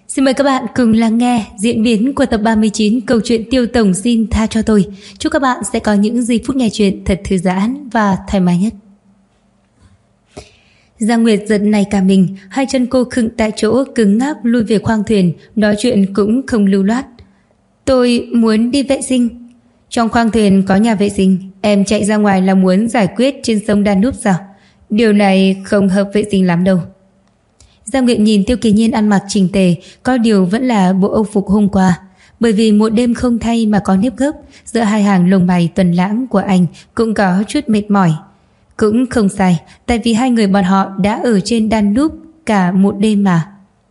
Xin mời các bạn cùng lắng nghe diễn biến của tập 39 câu chuyện Tiêu Tổng xin tha cho tôi. Chúc các bạn sẽ có những giây phút nghe chuyện thật thư giãn và thoải mái nhất. Giang Nguyệt giật nảy cả mình, hai chân cô khựng tại chỗ, cứng ngắc lui về khoang thuyền, nói chuyện cũng không lưu loát. Tôi muốn đi vệ sinh. Trong khoang thuyền có nhà vệ sinh, em chạy ra ngoài là muốn giải quyết trên sông Danube sao? Điều này không hợp vệ sinh lắm đâu. Giang Nguyệt nhìn Tiêu Kỳ Nhiên ăn mặc chỉnh tề, có điều vẫn là bộ âu phục hôm qua. Bởi vì một đêm không thay mà có nếp gấp, giữa hai hàng lông mày tuần lãng của anh cũng có chút mệt mỏi. Cũng không sai, tại vì hai người bọn họ đã ở trên Danube cả một đêm mà.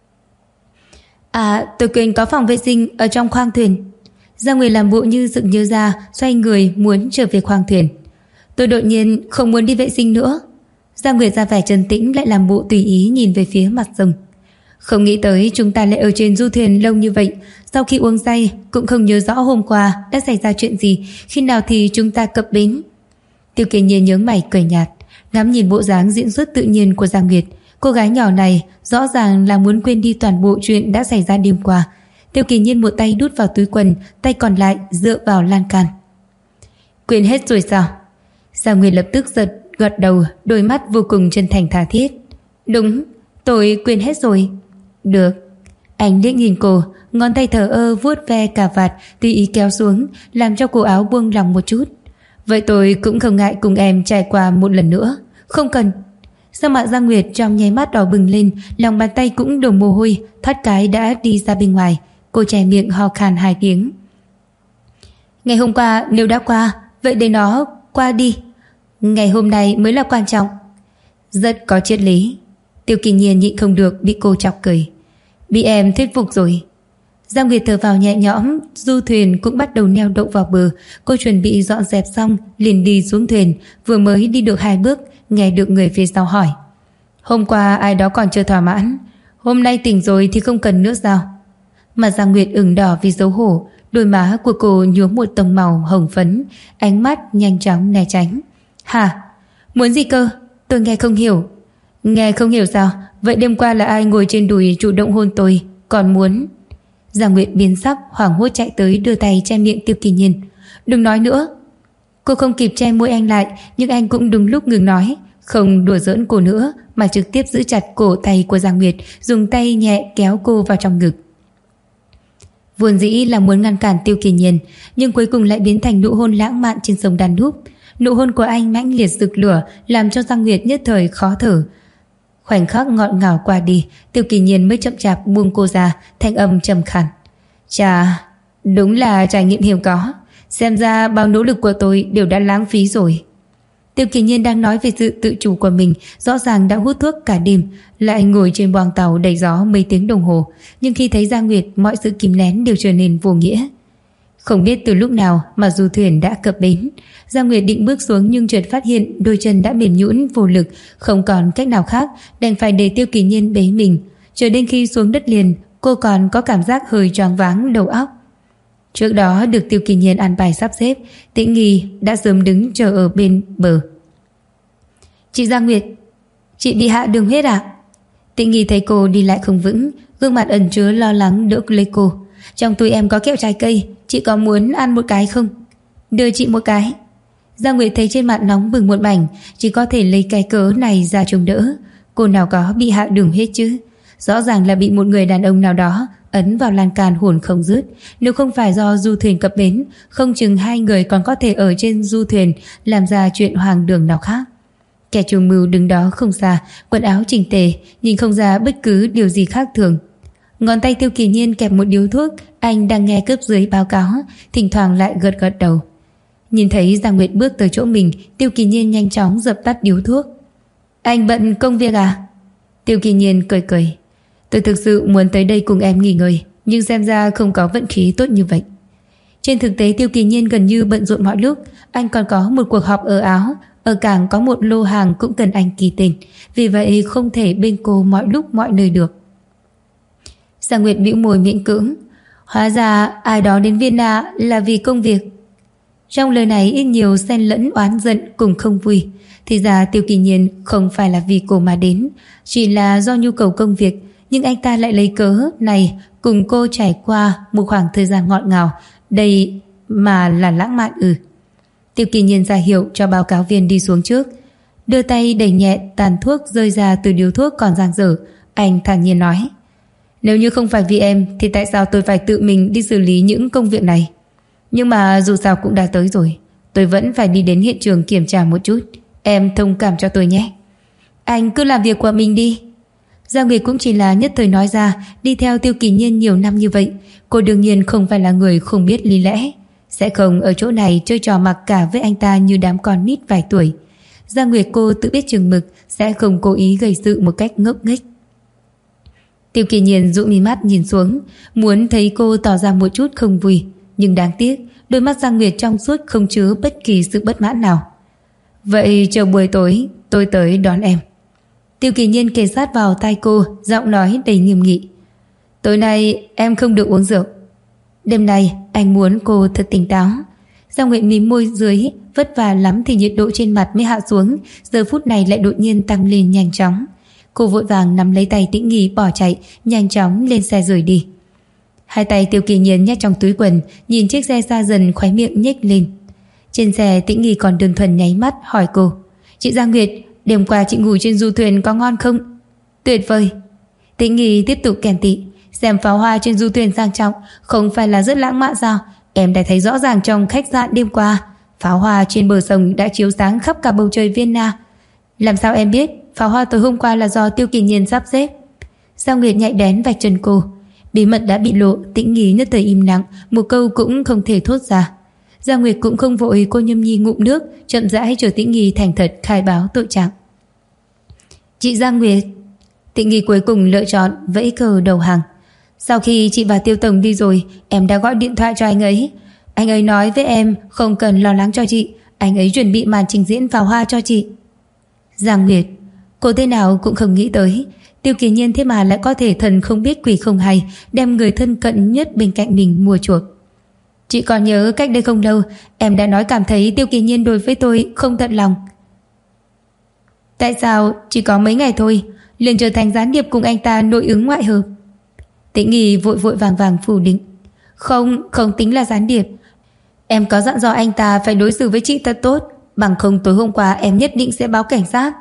À, tôi quên có phòng vệ sinh ở trong khoang thuyền. Giang Nguyệt làm bộ như sực nhớ ra, xoay người muốn trở về khoang thuyền. Tôi đột nhiên không muốn đi vệ sinh nữa. Giang Nguyệt ra vẻ trấn tĩnh, lại làm bộ tùy ý nhìn về phía mặt sông. Không nghĩ tới chúng ta lại ở trên du thuyền lâu như vậy. Sau khi uống say cũng không nhớ rõ hôm qua đã xảy ra chuyện gì, khi nào thì chúng ta cập bến. Tiêu Kỳ Nhiên nhướng mày cười nhạt, ngắm nhìn bộ dáng diễn xuất tự nhiên của Giang Nguyệt. Cô gái nhỏ này rõ ràng là muốn quên đi toàn bộ chuyện đã xảy ra đêm qua. Tiêu Kỳ Nhiên một tay đút vào túi quần, tay còn lại dựa vào lan can. Quên hết rồi sao? Giang Nguyệt lập tức gật đầu, đôi mắt vô cùng chân thành tha thiết. Đúng, tôi quên hết rồi. Được. Anh liếc nhìn cô, ngón tay thờ ơ vuốt ve cà vạt, tùy ý kéo xuống, làm cho cổ áo buông lỏng một chút. Vậy tôi cũng không ngại cùng em trải qua một lần nữa. Không cần. Sao mặt Giang Nguyệt trong nháy mắt đỏ bừng lên, lòng bàn tay cũng đổ mồ hôi, thoát cái đã đi ra bên ngoài. Cô che miệng ho khan 2 tiếng. Ngày hôm qua nếu đã qua, vậy để nó qua đi. Ngày hôm nay mới là quan trọng. Rất có triết lý. Tiêu Kỳ Nhiên nhịn không được bị cô chọc cười. Bị em thuyết phục rồi. Giang Nguyệt thở vào nhẹ nhõm, du thuyền cũng bắt đầu neo đậu vào bờ. Cô chuẩn bị dọn dẹp xong liền đi xuống thuyền. Vừa mới đi được 2 bước, nghe được người phía sau hỏi. Hôm qua ai đó còn chưa thỏa mãn, hôm nay tỉnh rồi thì không cần nữa sao? Mà Giang Nguyệt ửng đỏ vì xấu hổ, đôi má của cô nhuốm một tông màu hồng phấn, ánh mắt nhanh chóng né tránh. Hả? Muốn gì cơ? Tôi nghe không hiểu. Nghe không hiểu sao? Vậy đêm qua là ai ngồi trên đùi chủ động hôn tôi? Còn muốn... Giang Nguyệt biến sắc, hoảng hốt chạy tới đưa tay che miệng Tiêu Kỳ Nhiên. Đừng nói nữa. Cô không kịp che môi anh lại, nhưng anh cũng đúng lúc ngừng nói, không đùa giỡn cô nữa mà trực tiếp giữ chặt cổ tay của Giang Nguyệt, dùng tay nhẹ kéo cô vào trong ngực. Vốn dĩ là muốn ngăn cản Tiêu Kỳ Nhiên, nhưng cuối cùng lại biến thành nụ hôn lãng mạn trên sông Danube. Nụ hôn của anh mãnh liệt rực lửa, làm cho Giang Nguyệt nhất thời khó thở. Khoảnh khắc ngọt ngào qua đi, Tiêu Kỳ Nhiên mới chậm chạp buông cô ra, thanh âm trầm khàn. Chà, đúng là trải nghiệm hiếm có. Xem ra bao nỗ lực của tôi đều đã lãng phí rồi. Tiêu Kỳ Nhiên đang nói về sự tự chủ của mình, rõ ràng đã hút thuốc cả đêm, lại ngồi trên boong tàu đầy gió mấy tiếng đồng hồ, nhưng khi thấy Giang Nguyệt, mọi sự kìm nén đều trở nên vô nghĩa. Không biết từ lúc nào mà du thuyền đã cập bến. Giang Nguyệt định bước xuống nhưng chợt phát hiện đôi chân đã mềm nhũn vô lực, không còn cách nào khác, đành phải để Tiêu Kỳ Nhiên bế mình. Chờ đến khi xuống đất liền, cô còn có cảm giác hơi choáng váng đầu óc. Trước đó được Tiêu Kỳ Nhiên an bài sắp xếp, Tĩnh Nghi đã sớm đứng chờ ở bên bờ. Chị Giang Nguyệt, chị bị hạ đường huyết à? Tĩnh Nghi thấy cô đi lại không vững, gương mặt ẩn chứa lo lắng đỡ lấy cô. Trong túi em có kẹo trái cây, chị có muốn ăn một cái không? Đưa chị một cái. Giang Nguyệt thấy trên mặt nóng bừng một mảnh, chỉ có thể lấy cái cớ này ra chống đỡ. Cô nào có bị hạ đường huyết chứ? Rõ ràng là bị một người đàn ông nào đó ấn vào lan can hồn không dứt. Nếu không phải do du thuyền cập bến, không chừng hai người còn có thể ở trên du thuyền làm ra chuyện hoang đường nào khác. Kẻ chủ mưu đứng đó không xa, quần áo chỉnh tề, nhìn không ra bất cứ điều gì khác thường. Ngón tay Tiêu Kỳ Nhiên kẹp một điếu thuốc, anh đang nghe cấp dưới báo cáo, thỉnh thoảng lại gật đầu. Nhìn thấy Giang Nguyệt bước tới chỗ mình, Tiêu Kỳ Nhiên nhanh chóng dập tắt điếu thuốc. Anh bận công việc à? Tiêu Kỳ Nhiên cười cười. Tôi thực sự muốn tới đây cùng em nghỉ ngơi, nhưng xem ra không có vận khí tốt như vậy. Trên thực tế Tiêu Kỳ Nhiên gần như bận rộn mọi lúc. Anh còn có một cuộc họp ở Áo, ở cảng có một lô hàng cũng cần anh ký tên, vì vậy không thể bên cô mọi lúc mọi nơi được. Giang Nguyệt bĩu môi miễn cưỡng. Hóa ra ai đó đến Vienna là vì công việc. Trong lời này ít nhiều xen lẫn oán giận cùng không vui. Thì ra Tiêu Kỳ Nhiên không phải là vì cô mà đến, chỉ là do nhu cầu công việc, nhưng anh ta lại lấy cớ này cùng cô trải qua một khoảng thời gian ngọt ngào. Đây mà là lãng mạn ư? Tiêu Kỳ Nhiên ra hiệu cho báo cáo viên đi xuống trước, đưa tay đẩy nhẹ tàn thuốc rơi ra từ điếu thuốc còn dang dở. Anh thản nhiên nói: nếu như không phải vì em thì tại sao tôi phải tự mình đi xử lý những công việc này? Nhưng mà dù sao cũng đã tới rồi, tôi vẫn phải đi đến hiện trường kiểm tra một chút. Em thông cảm cho tôi nhé. Anh cứ làm việc của mình đi. Giang Nguyệt cũng chỉ là nhất thời nói ra. Đi theo Tiêu Kỳ Nhiên nhiều năm như vậy, cô đương nhiên không phải là người không biết lý lẽ, sẽ không ở chỗ này chơi trò mặc cả với anh ta như đám con nít vài tuổi. Giang Nguyệt cô tự biết chừng mực, sẽ không cố ý gây sự một cách ngốc nghếch. Tiêu Kỳ Nhiên dụ mi mắt nhìn xuống, muốn thấy cô tỏ ra một chút không vui, nhưng đáng tiếc đôi mắt Giang Nguyệt trong suốt không chứa bất kỳ sự bất mãn nào. Vậy chờ buổi tối tôi tới đón em. Tiêu Kỳ Nhiên kề sát vào tai cô, giọng nói đầy nghiêm nghị. Tối nay em không được uống rượu. Đêm nay anh muốn cô thật tỉnh táo. Giang Nguyệt mím môi dưới, vất vả lắm thì nhiệt độ trên mặt mới hạ xuống, giờ phút này lại đột nhiên tăng lên nhanh chóng. Cô vội vàng nắm lấy tay Tĩnh Nghi bỏ chạy, nhanh chóng lên xe rời đi. Hai tay Tiêu Kỳ Nhiên nhét trong túi quần, nhìn chiếc xe xa dần, khóe miệng nhếch lên. Trên xe Tĩnh Nghi còn đơn thuần nháy mắt hỏi cô: Chị Giang Nguyệt, đêm qua chị ngủ trên du thuyền có ngon không? Tuyệt vời. Tĩnh Nghi tiếp tục khen tị: xem pháo hoa trên du thuyền sang trọng không phải là rất lãng mạn sao? Em đã thấy rõ ràng trong khách sạn đêm qua, pháo hoa trên bờ sông đã chiếu sáng khắp cả bầu trời Vienna. Làm sao em biết? Pháo hoa tối hôm qua là do Tiêu Kỳ Nhiên sắp xếp. Giang Nguyệt nhạy bén vạch trần cô. Bí mật đã bị lộ, Tĩnh Nghi nhất thời im lặng, một câu cũng không thể thốt ra. Giang Nguyệt cũng không vội, cô nhâm nhi ngụm nước, chậm rãi chờ Tĩnh Nghi thành thật khai báo tội trạng. Chị Giang Nguyệt. Tĩnh Nghi cuối cùng lựa chọn vẫy cờ đầu hàng. Sau khi chị và Tiêu tổng đi rồi, em đã gọi điện thoại cho anh ấy. Anh ấy nói với em không cần lo lắng cho chị, anh ấy chuẩn bị màn trình diễn pháo hoa cho chị. Giang Nguyệt, cô thế nào cũng không nghĩ tới Tiêu Kỳ Nhiên thế mà lại có thể thần không biết quỷ không hay, đem người thân cận nhất bên cạnh mình mua chuộc. Chị còn nhớ cách đây không lâu em đã nói cảm thấy Tiêu Kỳ Nhiên đối với tôi không thật lòng. Tại sao chỉ có mấy ngày thôi liền trở thành gián điệp cùng anh ta nội ứng ngoại hợp? Tĩnh Nghi vội vội vàng vàng phủ định. Không tính là gián điệp. Em có dặn dò anh ta phải đối xử với chị thật tốt, bằng không tối hôm qua em nhất định sẽ báo cảnh sát.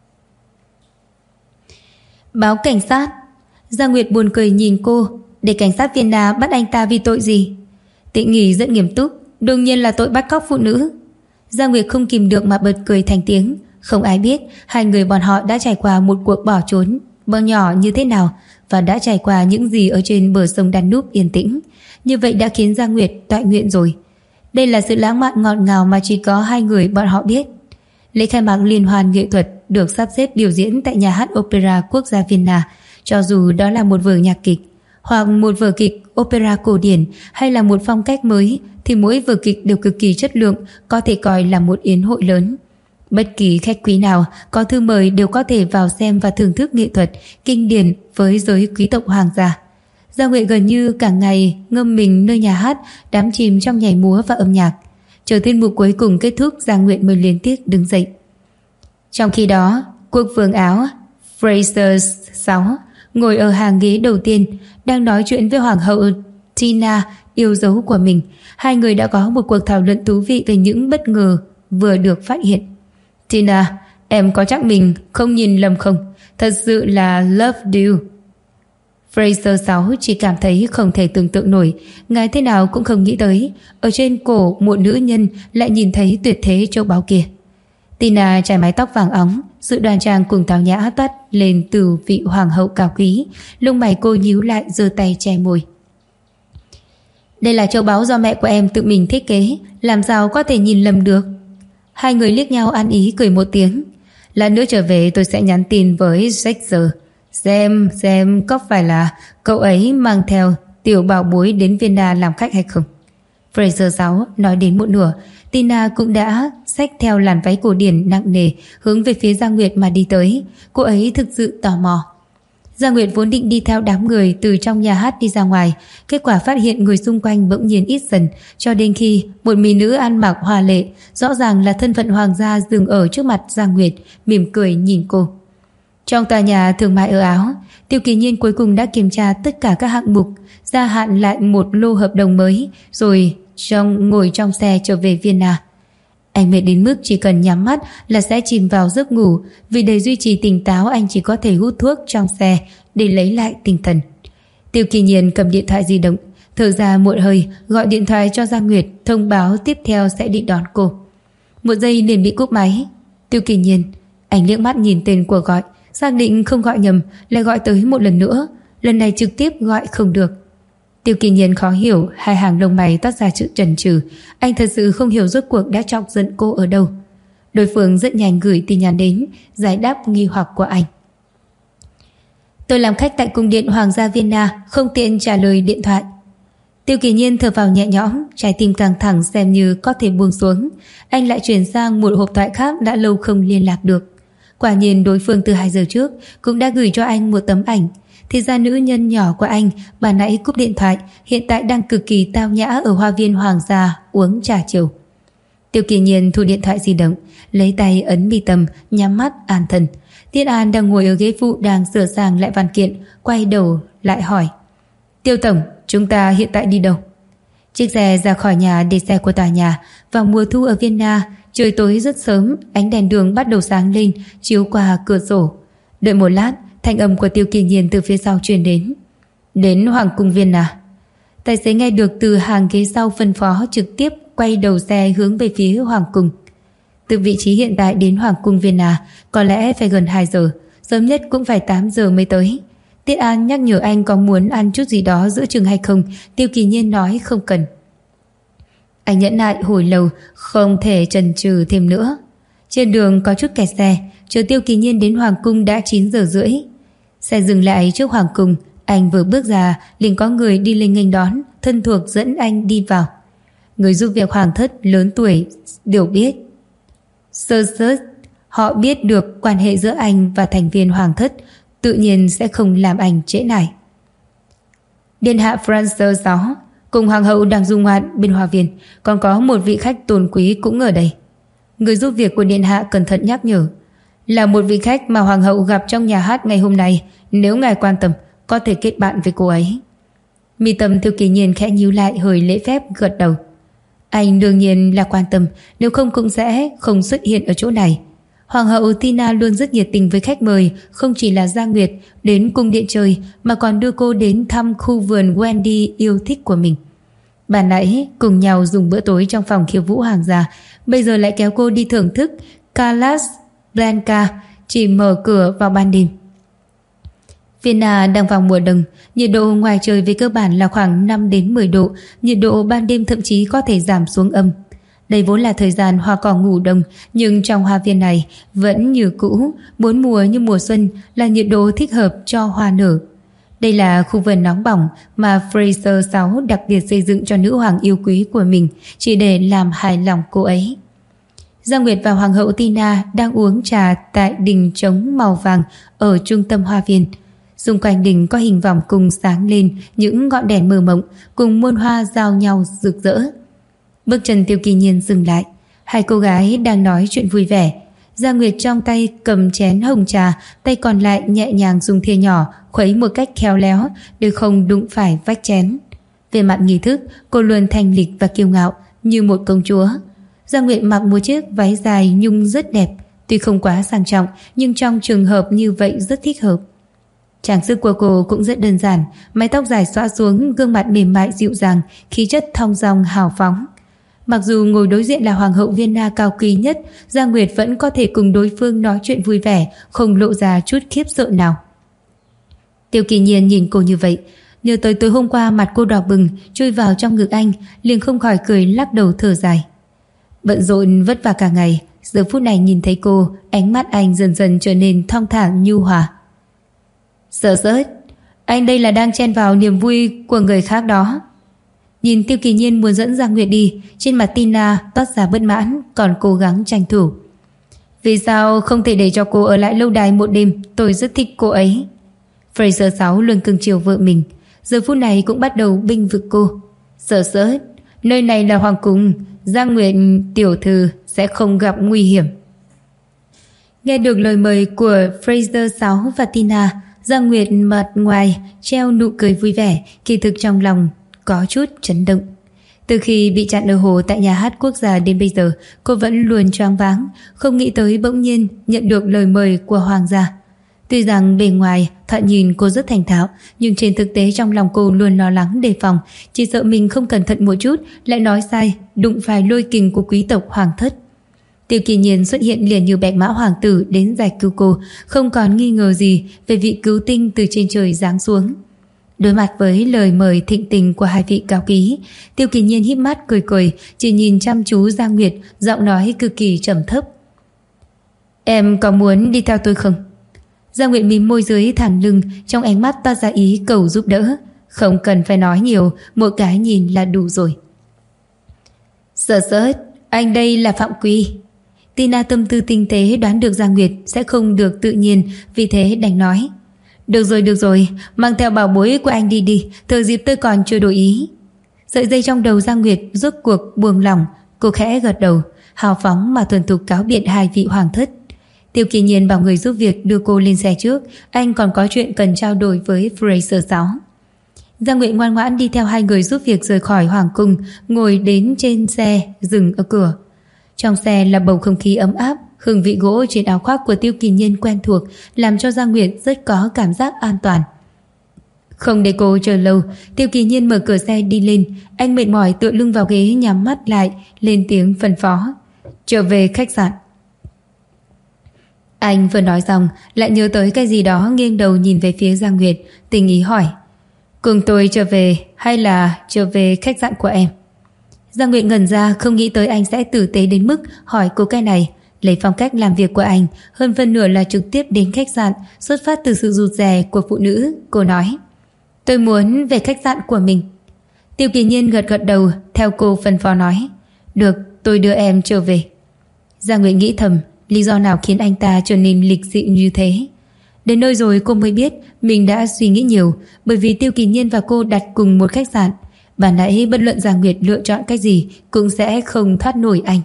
Báo cảnh sát? Giang Nguyệt buồn cười nhìn cô. Để cảnh sát Vienna bắt anh ta vì tội gì? Tĩnh Nghi rất nghiêm túc. Đương nhiên là tội bắt cóc phụ nữ. Giang Nguyệt không kìm được mà bật cười thành tiếng. Không ai biết hai người bọn họ đã trải qua một cuộc bỏ trốn bơ nhỏ như thế nào, và đã trải qua những gì ở trên bờ sông Danube yên tĩnh. Như vậy đã khiến Giang Nguyệt toại nguyện rồi. Đây là sự lãng mạn ngọt ngào mà chỉ có hai người bọn họ biết. Lễ khai mạc liên hoan nghệ thuật được sắp xếp biểu diễn tại nhà hát Opera Quốc gia Vienna. Cho dù đó là một vở nhạc kịch, hoặc một vở kịch opera cổ điển, hay là một phong cách mới, thì mỗi vở kịch đều cực kỳ chất lượng, có thể coi là một yến hội lớn. Bất kỳ khách quý nào có thư mời đều có thể vào xem và thưởng thức nghệ thuật kinh điển với giới quý tộc hoàng gia. Giang Nguyệt gần như cả ngày ngâm mình nơi nhà hát, đắm chìm trong nhảy múa và âm nhạc. Chờ tiết mục cuối cùng kết thúc, Giang Nguyệt mới liên tiếp đứng dậy. Trong khi đó, quốc vương Áo Fraser VI ngồi ở hàng ghế đầu tiên, đang nói chuyện với hoàng hậu Tina, yêu dấu của mình. Hai người đã có một cuộc thảo luận thú vị về những bất ngờ vừa được phát hiện. Tina, em có chắc mình không nhìn lầm không? Thật sự là love you. Fraser VI chỉ cảm thấy không thể tưởng tượng nổi, ngài thế nào cũng không nghĩ tới ở trên cổ một nữ nhân lại nhìn thấy tuyệt thế châu báu kia. Tina trải mái tóc vàng óng, sự đoan trang cùng tao nhã toát lên từ vị hoàng hậu cao quý. Lông mày cô nhíu lại, giơ tay che môi. Đây là châu báu do mẹ của em tự mình thiết kế, làm sao có thể nhìn lầm được? Hai người liếc nhau ăn ý cười một tiếng. Lát nữa trở về tôi sẽ nhắn tin với Shakespeare, xem có phải là cậu ấy mang theo tiểu bảo bối đến Vienna làm khách hay không. Fraser VI nói đến một nửa, Tina cũng đã xách theo làn váy cổ điển nặng nề hướng về phía Giang Nguyệt mà đi tới. Cô ấy thực sự tò mò. Giang Nguyệt vốn định đi theo đám người từ trong nhà hát đi ra ngoài, kết quả phát hiện người xung quanh bỗng nhiên ít dần, cho đến khi một mỹ nữ ăn mặc hoa lệ, rõ ràng là thân phận hoàng gia, dừng ở trước mặt Giang Nguyệt, mỉm cười nhìn cô. Trong tòa nhà thương mại ở Áo, Tiêu Kỳ Nhiên cuối cùng đã kiểm tra tất cả các hạng mục, gia hạn lại một lô hợp đồng mới, rồi ngồi trong xe trở về Vienna. Anh mệt đến mức chỉ cần nhắm mắt là sẽ chìm vào giấc ngủ, vì để duy trì tỉnh táo anh chỉ có thể hút thuốc trong xe để lấy lại tinh thần. Tiêu Kỳ Nhiên cầm điện thoại di động, thở ra một hơi, gọi điện thoại cho Giang Nguyệt, thông báo tiếp theo sẽ đi đón cô. Một giây liền bị cúp máy. Tiêu Kỳ Nhiên, anh liếc mắt nhìn tên cuộc gọi, xác định không gọi nhầm, lại gọi tới một lần nữa, lần này trực tiếp gọi không được. Tiêu Kỳ Nhiên khó hiểu, hai hàng lông mày toát ra chữ chần chừ. Anh thật sự không hiểu rốt cuộc đã chọc giận cô ở đâu. Đối phương rất nhanh gửi tin nhắn đến, giải đáp nghi hoặc của anh. Tôi làm khách tại cung điện Hoàng gia Vienna, không tiện trả lời điện thoại. Tiêu Kỳ Nhiên thở vào nhẹ nhõm, trái tim căng thẳng xem như có thể buông xuống. Anh lại chuyển sang một hộp thoại khác đã lâu không liên lạc được. Quả nhiên đối phương từ 2 giờ trước cũng đã gửi cho anh một tấm ảnh. Thì ra nữ nhân nhỏ của anh bà nãy cúp điện thoại hiện tại đang cực kỳ tao nhã ở hoa viên Hoàng gia uống trà chiều. Tiêu Kỳ Nhiên thu điện thoại di động, lấy tay ấn mi tâm, nhắm mắt an thần. Tiết An đang ngồi ở ghế phụ đang sửa sang lại văn kiện, quay đầu lại hỏi: Tiêu tổng, chúng ta hiện tại đi đâu? Chiếc xe ra khỏi nhà để xe của tòa nhà. Vào mùa thu ở Vienna, trời tối rất sớm, ánh đèn đường bắt đầu sáng lên, chiếu qua cửa sổ. Đợi một lát, thanh âm của Tiêu Kỳ Nhiên từ phía sau truyền đến: Đến Hoàng cung Vienna. Tài xế nghe được từ hàng ghế sau phân phó trực tiếp quay đầu xe hướng về phía Hoàng cung. Từ vị trí hiện tại đến Hoàng cung Vienna có lẽ phải gần 2 giờ, sớm nhất cũng phải 8 giờ mới tới. Tiết An nhắc nhở anh có muốn ăn chút gì đó giữa chừng hay không. Tiêu Kỳ Nhiên nói không cần. Anh nhẫn nại hồi lâu, không thể chần chừ thêm nữa. Trên đường có chút kẹt xe, chờ Tiêu Kỳ Nhiên đến Hoàng cung đã 9 giờ rưỡi. Xe dừng lại trước Hoàng cung, anh vừa bước ra liền có người đi lên nghênh đón, thân thuộc dẫn anh đi vào. Người giúp việc hoàng thất lớn tuổi đều biết. Sơ sớt, họ biết được quan hệ giữa anh và thành viên hoàng thất, tự nhiên sẽ không làm anh trễ nải. Điện hạ Francis VI cùng hoàng hậu đang dung ngoạn bên hoa viên, còn có một vị khách tôn quý cũng ở đây. Người giúp việc của điện hạ cẩn thận nhắc nhở, là một vị khách mà hoàng hậu gặp trong nhà hát ngày hôm nay, nếu ngài quan tâm có thể kết bạn với cô ấy. Mi tâm Tiêu Kỳ Nhiên khẽ nhíu lại, hơi lễ phép gật đầu. Anh đương nhiên là quan tâm, nếu không cũng sẽ không xuất hiện ở chỗ này. Hoàng hậu Tina luôn rất nhiệt tình với khách mời, không chỉ là Giang Nguyệt đến cung điện chơi mà còn đưa cô đến thăm khu vườn Wendy yêu thích của mình. Bà nãy cùng nhau dùng bữa tối trong phòng khiêu vũ hoàng gia, bây giờ lại kéo cô đi thưởng thức Calas Blanca, chỉ mở cửa vào ban đêm. Vienna đang vào mùa đông, nhiệt độ ngoài trời về cơ bản là khoảng 5 đến 10 độ, nhiệt độ ban đêm thậm chí có thể giảm xuống âm. Đây vốn là thời gian hoa cỏ ngủ đông, nhưng trong hoa viên này vẫn như cũ, bốn mùa như mùa xuân, là nhiệt độ thích hợp cho hoa nở. Đây là khu vườn nóng bỏng mà Fraser VI đặc biệt xây dựng cho nữ hoàng yêu quý của mình, chỉ để làm hài lòng cô ấy. Giang Nguyệt và hoàng hậu Tina đang uống trà tại đình trống màu vàng ở trung tâm hoa viên. Xung quanh đình có hình vòng cung sáng lên những ngọn đèn mờ mộng cùng muôn hoa giao nhau rực rỡ. Bước chân Tiêu Kỳ Nhiên dừng lại. Hai cô gái đang nói chuyện vui vẻ. Giang Nguyệt trong tay cầm chén hồng trà, tay còn lại nhẹ nhàng dùng thìa nhỏ khuấy một cách khéo léo để không đụng phải vách chén. Về mặt nghi thức, cô luôn thanh lịch và kiêu ngạo như một công chúa. Giang Nguyệt mặc một chiếc váy dài nhung rất đẹp, tuy không quá sang trọng nhưng trong trường hợp như vậy rất thích hợp. Trang sức của cô cũng rất đơn giản, mái tóc dài xõa xuống, gương mặt mềm mại dịu dàng, khí chất thong dong hào phóng. Mặc dù ngồi đối diện là hoàng hậu Vienna cao quý nhất, Giang Nguyệt vẫn có thể cùng đối phương nói chuyện vui vẻ, không lộ ra chút khiếp sợ nào. Tiêu Kỳ Nhiên nhìn cô như vậy, nhớ tới tối hôm qua mặt cô đỏ bừng, chui vào trong ngực anh, liền không khỏi cười lắc đầu thở dài. Bận rộn vất vả cả ngày, giờ phút này nhìn thấy cô, ánh mắt anh dần dần trở nên thong thả nhu hòa. Sợ sớt, anh đây là đang chen vào niềm vui của người khác đó. Nhìn Tiêu Kỳ Nhiên muốn dẫn Giang Nguyệt đi, trên mặt Tina toát ra bất mãn, còn cố gắng tranh thủ. Vì sao không thể để cho cô ở lại lâu đài một đêm, tôi rất thích cô ấy. Fraser VI luôn cưng chiều vợ mình, giờ phút này cũng bắt đầu bênh vực cô. Sợ sớt, nơi này là hoàng cung, Giang Nguyệt tiểu thư sẽ không gặp nguy hiểm. Nghe được lời mời của Fraser Sáu và Tina, Giang Nguyệt mặt ngoài treo nụ cười vui vẻ, kỳ thực trong lòng có chút chấn động. Từ khi bị chặn ở hồ tại nhà hát quốc gia đến bây giờ, cô vẫn luôn choáng váng, không nghĩ tới bỗng nhiên nhận được lời mời của hoàng gia. Tuy rằng bề ngoài thoạt nhìn cô rất thành thạo, nhưng trên thực tế trong lòng cô luôn lo lắng đề phòng, chỉ sợ mình không cẩn thận một chút lại nói sai, đụng phải lôi kình của quý tộc hoàng thất. Tiêu Kỳ Nhiên xuất hiện liền như bạch mã hoàng tử đến giải cứu cô, không còn nghi ngờ gì về vị cứu tinh từ trên trời giáng xuống. Đối mặt với lời mời thịnh tình của hai vị cao quý, Tiêu Kỳ Nhiên híp mắt cười cười, chỉ nhìn chăm chú Giang Nguyệt, giọng nói cực kỳ trầm thấp. Em có muốn đi theo tôi không? Giang Nguyệt mím môi dưới thẳng lưng, trong ánh mắt toát ra ý cầu giúp đỡ. Không cần phải nói nhiều, một cái nhìn là đủ rồi. Sợ sớt, anh đây là Phạm Quy. Tina tâm tư tinh tế đoán được Giang Nguyệt sẽ không được tự nhiên, vì thế đành nói. Được rồi, mang theo bảo bối của anh đi đi, thời dịp tôi còn chưa đổi ý. Sợi dây trong đầu Giang Nguyệt rốt cuộc buông lỏng, cô khẽ gật đầu, hào phóng mà thuần thục cáo biệt hai vị hoàng thất. Tiêu Kỳ Nhiên bảo người giúp việc đưa cô lên xe trước, anh còn có chuyện cần trao đổi với Fraser Sáu. Giang Nguyệt ngoan ngoãn đi theo hai người giúp việc rời khỏi hoàng cung, ngồi đến trên xe, dừng ở cửa. Trong xe là bầu không khí ấm áp, hương vị gỗ trên áo khoác của Tiêu Kỳ Nhiên quen thuộc, làm cho Giang Nguyệt rất có cảm giác an toàn. Không để cô chờ lâu, Tiêu Kỳ Nhiên mở cửa xe đi lên, anh mệt mỏi tựa lưng vào ghế nhắm mắt lại, lên tiếng phân phó. Trở về khách sạn. Anh vừa nói xong, lại nhớ tới cái gì đó, nghiêng đầu nhìn về phía Giang Nguyệt, tình ý hỏi. Cùng tôi trở về hay là trở về khách sạn của em? Giang Nguyệt ngẩn ra, không nghĩ tới anh sẽ tử tế đến mức hỏi cô cái này. Lấy phong cách làm việc của anh, hơn phân nửa là trực tiếp đến khách sạn, xuất phát từ sự rụt rè của phụ nữ. Cô nói, tôi muốn về khách sạn của mình. Tiêu Kỳ Nhiên gật gật đầu, theo cô phân phó nói, được, tôi đưa em trở về. Giang Nguyệt nghĩ thầm, lý do nào khiến anh ta trở nên lịch sự như thế? Đến nơi rồi cô mới biết mình đã suy nghĩ nhiều, bởi vì Tiêu Kỳ Nhiên và cô đặt cùng một khách sạn. Bà nãy bất luận Giang Nguyệt lựa chọn cách gì cũng sẽ không thoát nổi anh.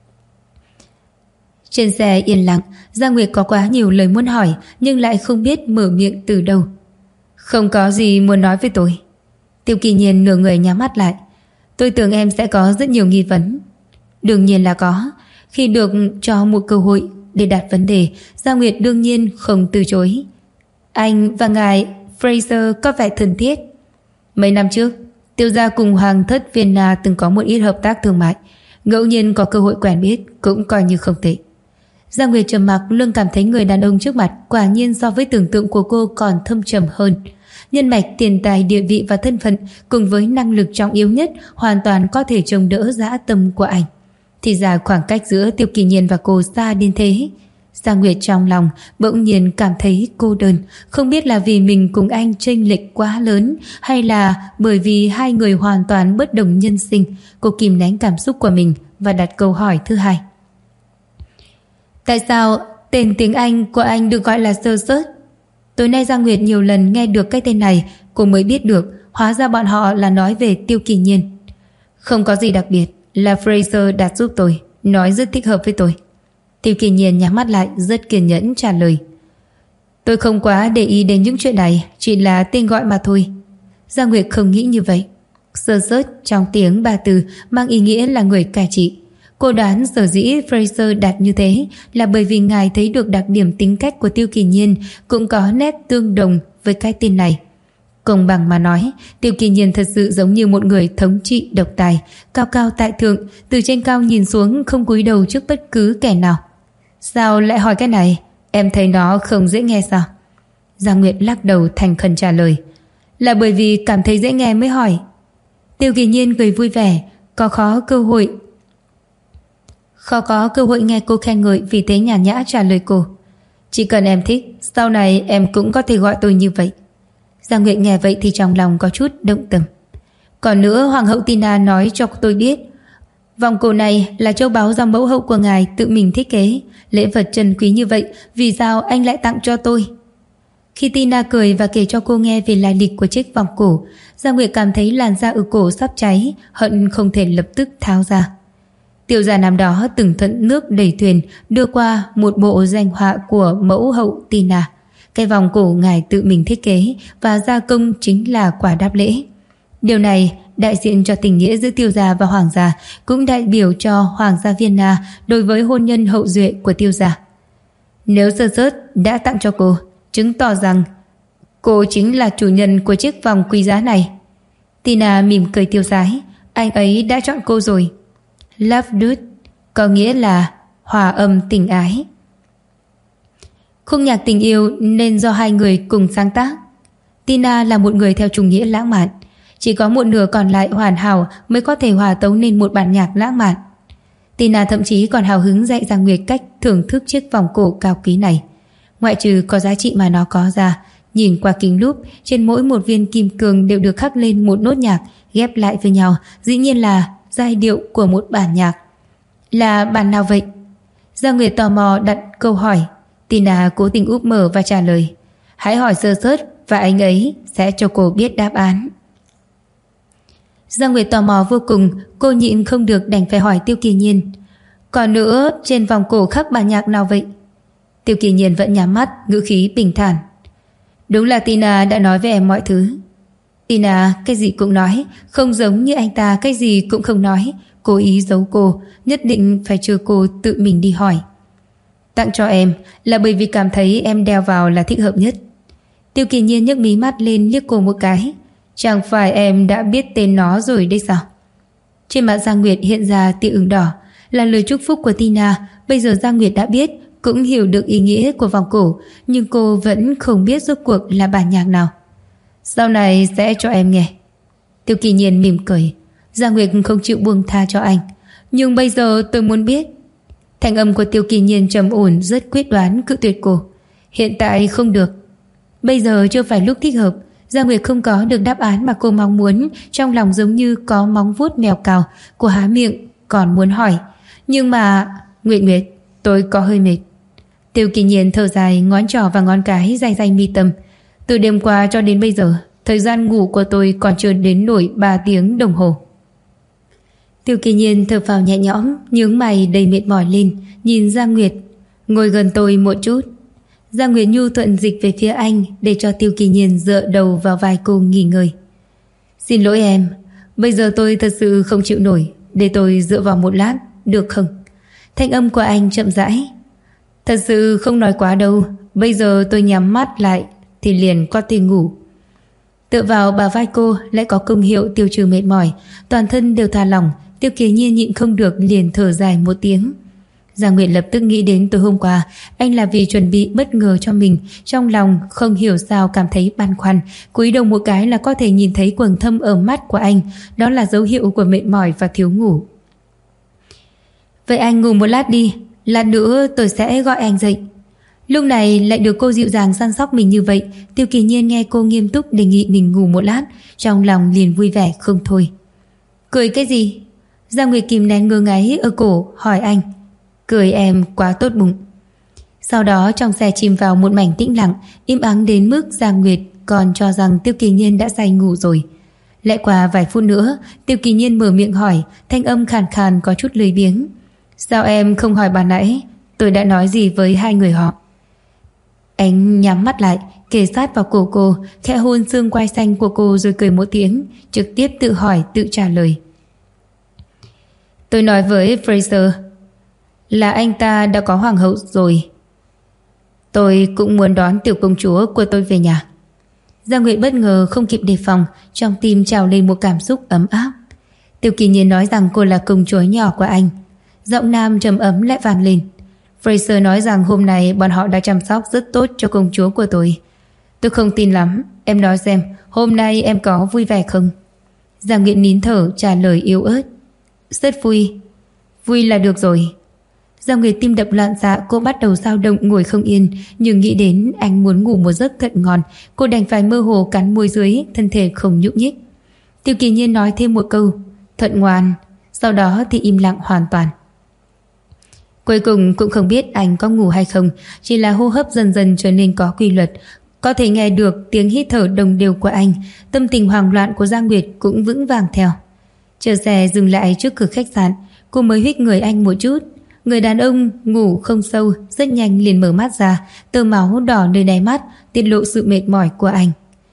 Trên xe yên lặng, Giang Nguyệt có quá nhiều lời muốn hỏi nhưng lại không biết mở miệng từ đâu. Không có gì muốn nói với tôi. Tiêu Kỳ Nhiên nửa người nhắm mắt lại. Tôi tưởng em sẽ có rất nhiều nghi vấn. Đương nhiên là có. Khi được cho một cơ hội để đặt vấn đề, Giang Nguyệt đương nhiên không từ chối. Anh và ngài Fraser có vẻ thân thiết. Mấy năm trước, Tiêu gia cùng hoàng thất Vienna từng có một ít hợp tác thương mại, ngẫu nhiên có cơ hội quen biết cũng coi như không tệ. Giang Nguyệt trầm mặc, luôn cảm thấy người đàn ông trước mặt quả nhiên so với tưởng tượng của cô còn thâm trầm hơn. Nhân mạch, tiền tài, địa vị và thân phận cùng với năng lực trọng yếu nhất hoàn toàn có thể chống đỡ dã tâm của anh. Thì ra khoảng cách giữa Tiêu Kỳ Nhiên và cô xa đến thế. Giang Nguyệt trong lòng bỗng nhiên cảm thấy cô đơn, không biết là vì mình cùng anh chênh lệch quá lớn hay là bởi vì hai người hoàn toàn bất đồng nhân sinh. Cô kìm nén cảm xúc của mình và đặt câu hỏi thứ hai. Tại sao tên tiếng Anh của anh được gọi là Sursut? Tối nay Giang Nguyệt nhiều lần nghe được cái tên này, cô mới biết được hóa ra bọn họ là nói về Tiêu Kỳ Nhiên. Không có gì đặc biệt, là Fraser đặt giúp tôi, nói rất thích hợp với tôi. Tiêu Kỳ Nhiên nhắm mắt lại, rất kiên nhẫn trả lời. Tôi không quá để ý đến những chuyện này, chỉ là tên gọi mà thôi. Giang Nguyệt không nghĩ như vậy. Sursut trong tiếng Ba Tư mang ý nghĩa là người cai trị. Cô đoán sở dĩ Fraser đặt như thế là bởi vì ngài thấy được đặc điểm tính cách của Tiêu Kỳ Nhiên cũng có nét tương đồng với cái tên này. Công bằng mà nói, Tiêu Kỳ Nhiên thật sự giống như một người thống trị độc tài, cao cao tại thượng, từ trên cao nhìn xuống không cúi đầu trước bất cứ kẻ nào. Sao lại hỏi cái này? Em thấy nó không dễ nghe sao? Giang Nguyệt lắc đầu thành khẩn trả lời. Là bởi vì cảm thấy dễ nghe mới hỏi. Tiêu Kỳ Nhiên cười vui vẻ, khó có cơ hội nghe cô khen ngợi, vì thế nhàn nhã trả lời cô. Chỉ cần em thích, sau này em cũng có thể gọi tôi như vậy. Giang Nguyệt nghe vậy thì trong lòng có chút động tâm. Còn nữa, Hoàng hậu Tina nói cho tôi biết, vòng cổ này là châu báu do mẫu hậu của ngài tự mình thiết kế. Lễ vật trân quý như vậy, vì sao anh lại tặng cho tôi? Khi Tina cười và kể cho cô nghe về lai lịch của chiếc vòng cổ, Giang Nguyệt cảm thấy làn da ở cổ sắp cháy, hận không thể lập tức tháo ra. Tiêu gia năm đó từng thuận nước đẩy thuyền đưa qua một bộ danh họa của mẫu hậu Tina. Cái vòng cổ ngài tự mình thiết kế và gia công chính là quả đáp lễ. Điều này đại diện cho tình nghĩa giữa Tiêu gia và Hoàng gia, cũng đại biểu cho Hoàng gia Vienna đối với hôn nhân hậu duệ của Tiêu gia. Nếu Sơ Sớt đã tặng cho cô, chứng tỏ rằng cô chính là chủ nhân của chiếc vòng quý giá này. Tina mỉm cười tiêu sái. Anh ấy đã chọn cô rồi. Love Dude có nghĩa là hòa âm tình ái. Khúc nhạc tình yêu nên do hai người cùng sáng tác. Tina là một người theo chủ nghĩa lãng mạn, chỉ có một nửa còn lại hoàn hảo mới có thể hòa tấu nên một bản nhạc lãng mạn. Tina thậm chí còn hào hứng dạy Giang Nguyệt cách thưởng thức chiếc vòng cổ cao quý này. Ngoại trừ có giá trị mà nó có ra, nhìn qua kính lúp, trên mỗi một viên kim cương đều được khắc lên một nốt nhạc ghép lại với nhau, dĩ nhiên là giai điệu của một bản nhạc. Là bản nào vậy? Giang Nguyệt tò mò đặt câu hỏi. Tina cố tình úp mở và trả lời. Hãy hỏi Sơ Sớt và anh ấy sẽ cho cô biết đáp án. Giang Nguyệt tò mò vô cùng, cô nhịn không được đành phải hỏi Tiêu Kỳ Nhiên. Còn nữa, trên vòng cổ khắc bản nhạc nào vậy? Tiêu Kỳ Nhiên vẫn nhắm mắt, ngữ khí bình thản. Đúng là Tina đã nói với em mọi thứ. Tina cái gì cũng nói, không giống như anh ta cái gì cũng không nói, cố ý giấu cô, nhất định phải chờ cô tự mình đi hỏi. Tặng cho em là bởi vì cảm thấy em đeo vào là thích hợp nhất. Tiêu Kỳ Nhiên nhấc mí mắt lên liếc cô một cái. Chẳng phải em đã biết tên nó rồi đấy sao? Trên mặt Giang Nguyệt hiện ra tia ửng đỏ, là lời chúc phúc của Tina. Bây giờ Giang Nguyệt đã biết, cũng hiểu được ý nghĩa của vòng cổ, nhưng cô vẫn không biết rốt cuộc là bản nhạc nào. Sau này sẽ cho em nghe. Tiêu Kỳ Nhiên mỉm cười. Giang Nguyệt không chịu buông tha cho anh. Nhưng bây giờ tôi muốn biết. Thanh âm của Tiêu Kỳ Nhiên trầm ổn, rất quyết đoán cự tuyệt cô. Hiện tại không được. Bây giờ chưa phải lúc thích hợp. Giang Nguyệt không có được đáp án mà cô mong muốn, trong lòng giống như có móng vuốt mèo cào. Cô há miệng còn muốn hỏi, nhưng mà Nguyệt, tôi có hơi mệt. Tiêu Kỳ Nhiên thở dài, ngón trỏ và ngón cái day day mi tâm. Từ đêm qua cho đến bây giờ, thời gian ngủ của tôi còn chưa đến nổi 3 tiếng đồng hồ. Tiêu Kỳ Nhiên thở phào nhẹ nhõm, nhướng mày đầy mệt mỏi lên, nhìn Giang Nguyệt. Ngồi gần tôi một chút. Giang Nguyệt nhu thuận dịch về phía anh để cho Tiêu Kỳ Nhiên dựa đầu vào vai cô nghỉ ngơi. Xin lỗi em, bây giờ tôi thật sự không chịu nổi, để tôi dựa vào một lát, được không? Thanh âm của anh chậm rãi. Thật sự không nói quá đâu, bây giờ tôi nhắm mắt lại thì liền có thể ngủ. Tựa vào bả vai cô lại có công hiệu tiêu trừ mệt mỏi, toàn thân đều thả lỏng. Tiêu Kỳ Nhiên nhịn không được liền thở dài một tiếng. Giang Nguyệt lập tức nghĩ đến tối hôm qua, anh là vì chuẩn bị bất ngờ cho mình, trong lòng không hiểu sao cảm thấy băn khoăn, cúi đầu một cái là có thể nhìn thấy quầng thâm ở mắt của anh, đó là dấu hiệu của mệt mỏi và thiếu ngủ. Vậy anh ngủ một lát đi, lát nữa tôi sẽ gọi anh dậy. Lúc này lại được cô dịu dàng săn sóc mình như vậy, Tiêu Kỳ Nhiên nghe cô nghiêm túc đề nghị mình ngủ một lát, trong lòng liền vui vẻ không thôi. Cười cái gì? Giang Nguyệt kìm nén ngơ ngáy ở cổ hỏi anh. Cười em quá tốt bụng. Sau đó trong xe chìm vào một mảnh tĩnh lặng, im ắng đến mức Giang Nguyệt còn cho rằng Tiêu Kỳ Nhiên đã say ngủ rồi. Lại qua vài phút nữa, Tiêu Kỳ Nhiên mở miệng hỏi, thanh âm khàn khàn có chút lười biếng. Sao em không hỏi bà nãy tôi đã nói gì với hai người họ? Anh nhắm mắt lại, kề sát vào cổ cô, khẽ hôn xương quai xanh của cô rồi cười một tiếng, trực tiếp tự hỏi tự trả lời. Tôi nói với Fraser là anh ta đã có hoàng hậu rồi. Tôi cũng muốn đón tiểu công chúa của tôi về nhà. Giang Nguyệt bất ngờ không kịp đề phòng, trong tim trào lên một cảm xúc ấm áp. Tiêu Kỳ Nhiên nói rằng cô là công chúa nhỏ của anh. Giọng nam trầm ấm lại vang lên. Fraser nói rằng hôm nay bọn họ đã chăm sóc rất tốt cho công chúa của tôi. Tôi không tin lắm, em nói xem hôm nay em có vui vẻ không? Giang Nguyệt nín thở trả lời yếu ớt. Rất vui. Vui là được rồi. Giang Nguyệt tim đập loạn xạ, cô bắt đầu dao động ngồi không yên, nhưng nghĩ đến anh muốn ngủ một giấc thật ngon, cô đành phải mơ hồ cắn môi dưới, thân thể không nhúc nhích. Tiêu Kỳ Nhiên nói thêm một câu, thật ngoan, sau đó thì im lặng hoàn toàn. Cuối cùng cũng không biết anh có ngủ hay không, chỉ là hô hấp dần dần trở nên có quy luật, có thể nghe được tiếng hít thở đồng đều của anh, tâm tình hoảng loạn của Giang Nguyệt cũng vững vàng theo. Chờ xe dừng lại trước cửa khách sạn, cô mới huých người anh một chút. Người đàn ông ngủ không sâu, rất nhanh liền mở mắt ra, tơ máu đỏ nơi đáy mắt, tiết lộ sự mệt mỏi của anh.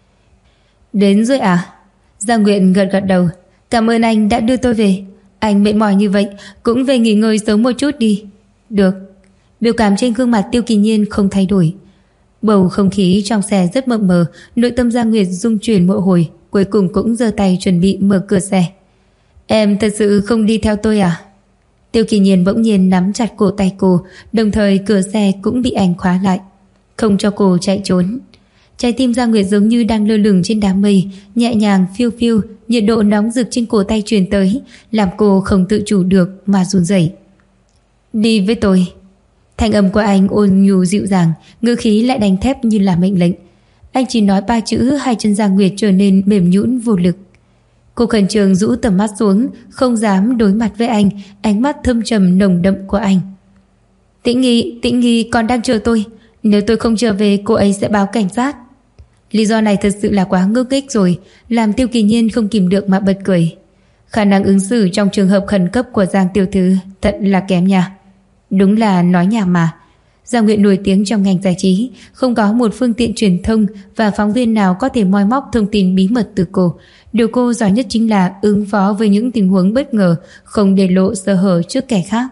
Đến rồi à? Giang Nguyệt gật gật đầu. Cảm ơn anh đã đưa tôi về. Anh mệt mỏi như vậy, cũng về nghỉ ngơi sớm một chút đi. Được. Biểu cảm trên gương mặt Tiêu Kỳ Nhiên không thay đổi. Bầu không khí trong xe rất mập mờ, nội tâm Giang Nguyệt rung chuyển mỗi hồi, cuối cùng cũng giơ tay chuẩn bị mở cửa xe. Em thật sự không đi theo tôi à? Tiêu Kỳ Nhiên bỗng nhiên nắm chặt cổ tay cô, đồng thời cửa xe cũng bị anh khóa lại, không cho cô chạy trốn. Trái tim Giang Nguyệt giống như đang lơ lửng trên đám mây, nhẹ nhàng phiêu phiêu, nhiệt độ nóng rực trên cổ tay truyền tới, làm cô không tự chủ được mà run rẩy. Đi với tôi. Thanh âm của anh ôn nhu dịu dàng, ngữ khí lại đanh thép như là mệnh lệnh. Anh chỉ nói 3 chữ, hai chân Giang Nguyệt trở nên mềm nhũn vô lực. Cô khẩn trương rũ tầm mắt xuống, không dám đối mặt với anh, ánh mắt thâm trầm nồng đậm của anh. Tĩnh Nghi còn đang chờ tôi. Nếu tôi không trở về, cô ấy sẽ báo cảnh sát. Lý do này thật sự là quá ngốc nghếch rồi, làm Tiêu Kỳ Nhiên không kìm được mà bật cười. Khả năng ứng xử trong trường hợp khẩn cấp của Giang tiểu thư thật là kém nha. Đúng là nói nhảm mà. Giang Nguyệt nổi tiếng trong ngành giải trí, không có một phương tiện truyền thông và phóng viên nào có thể moi móc thông tin bí mật từ cô. Điều cô giỏi nhất chính là ứng phó với những tình huống bất ngờ, không để lộ sơ hở trước kẻ khác.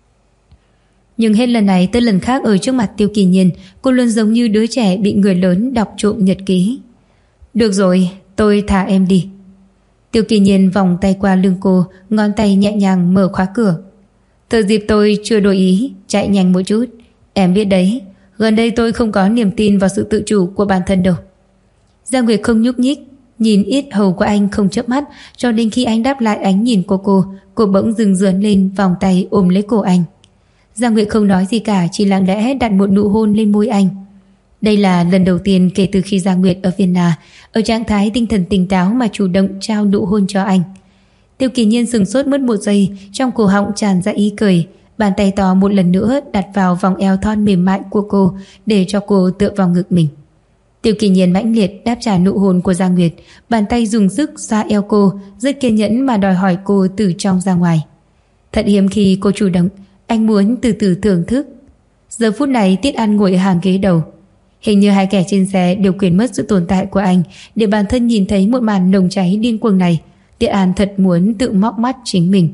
Nhưng hết lần này tới lần khác ở trước mặt Tiêu Kỳ Nhiên, cô luôn giống như đứa trẻ bị người lớn đọc trộm nhật ký. Được rồi, tôi thả em đi. Tiêu Kỳ Nhiên vòng tay qua lưng cô, ngón tay nhẹ nhàng mở khóa cửa. Thừa dịp tôi chưa đổi ý, chạy nhanh một chút. Em biết đấy, gần đây tôi không có niềm tin vào sự tự chủ của bản thân đâu. Giang Nguyệt không nhúc nhích, nhìn ít hầu của anh không chớp mắt, cho đến khi anh đáp lại ánh nhìn của cô bỗng dừng dườn lên, vòng tay ôm lấy cổ anh. Giang Nguyệt không nói gì cả, chỉ lặng lẽ đặt một nụ hôn lên môi anh. Đây là lần đầu tiên kể từ khi Giang Nguyệt ở Vienna, ở trạng thái tinh thần tỉnh táo mà chủ động trao nụ hôn cho anh. Tiêu Kỳ Nhiên sừng sốt mất một giây, trong cổ họng tràn ra ý cười. Bàn tay to một lần nữa đặt vào vòng eo thon mềm mại của cô, để cho cô tựa vào ngực mình. Tiêu Kỳ Nhiên mãnh liệt đáp trả nụ hôn của Giang Nguyệt, bàn tay dùng sức xoa eo cô, rất kiên nhẫn mà đòi hỏi cô từ trong ra ngoài. Thật hiếm khi cô chủ động, anh muốn từ từ thưởng thức. Giờ phút này Tiết An ngồi ở hàng ghế đầu. Hình như hai kẻ trên xe đều quên mất sự tồn tại của anh, để bản thân nhìn thấy một màn nồng cháy điên cuồng này. Tiết An thật muốn tự móc mắt chính mình.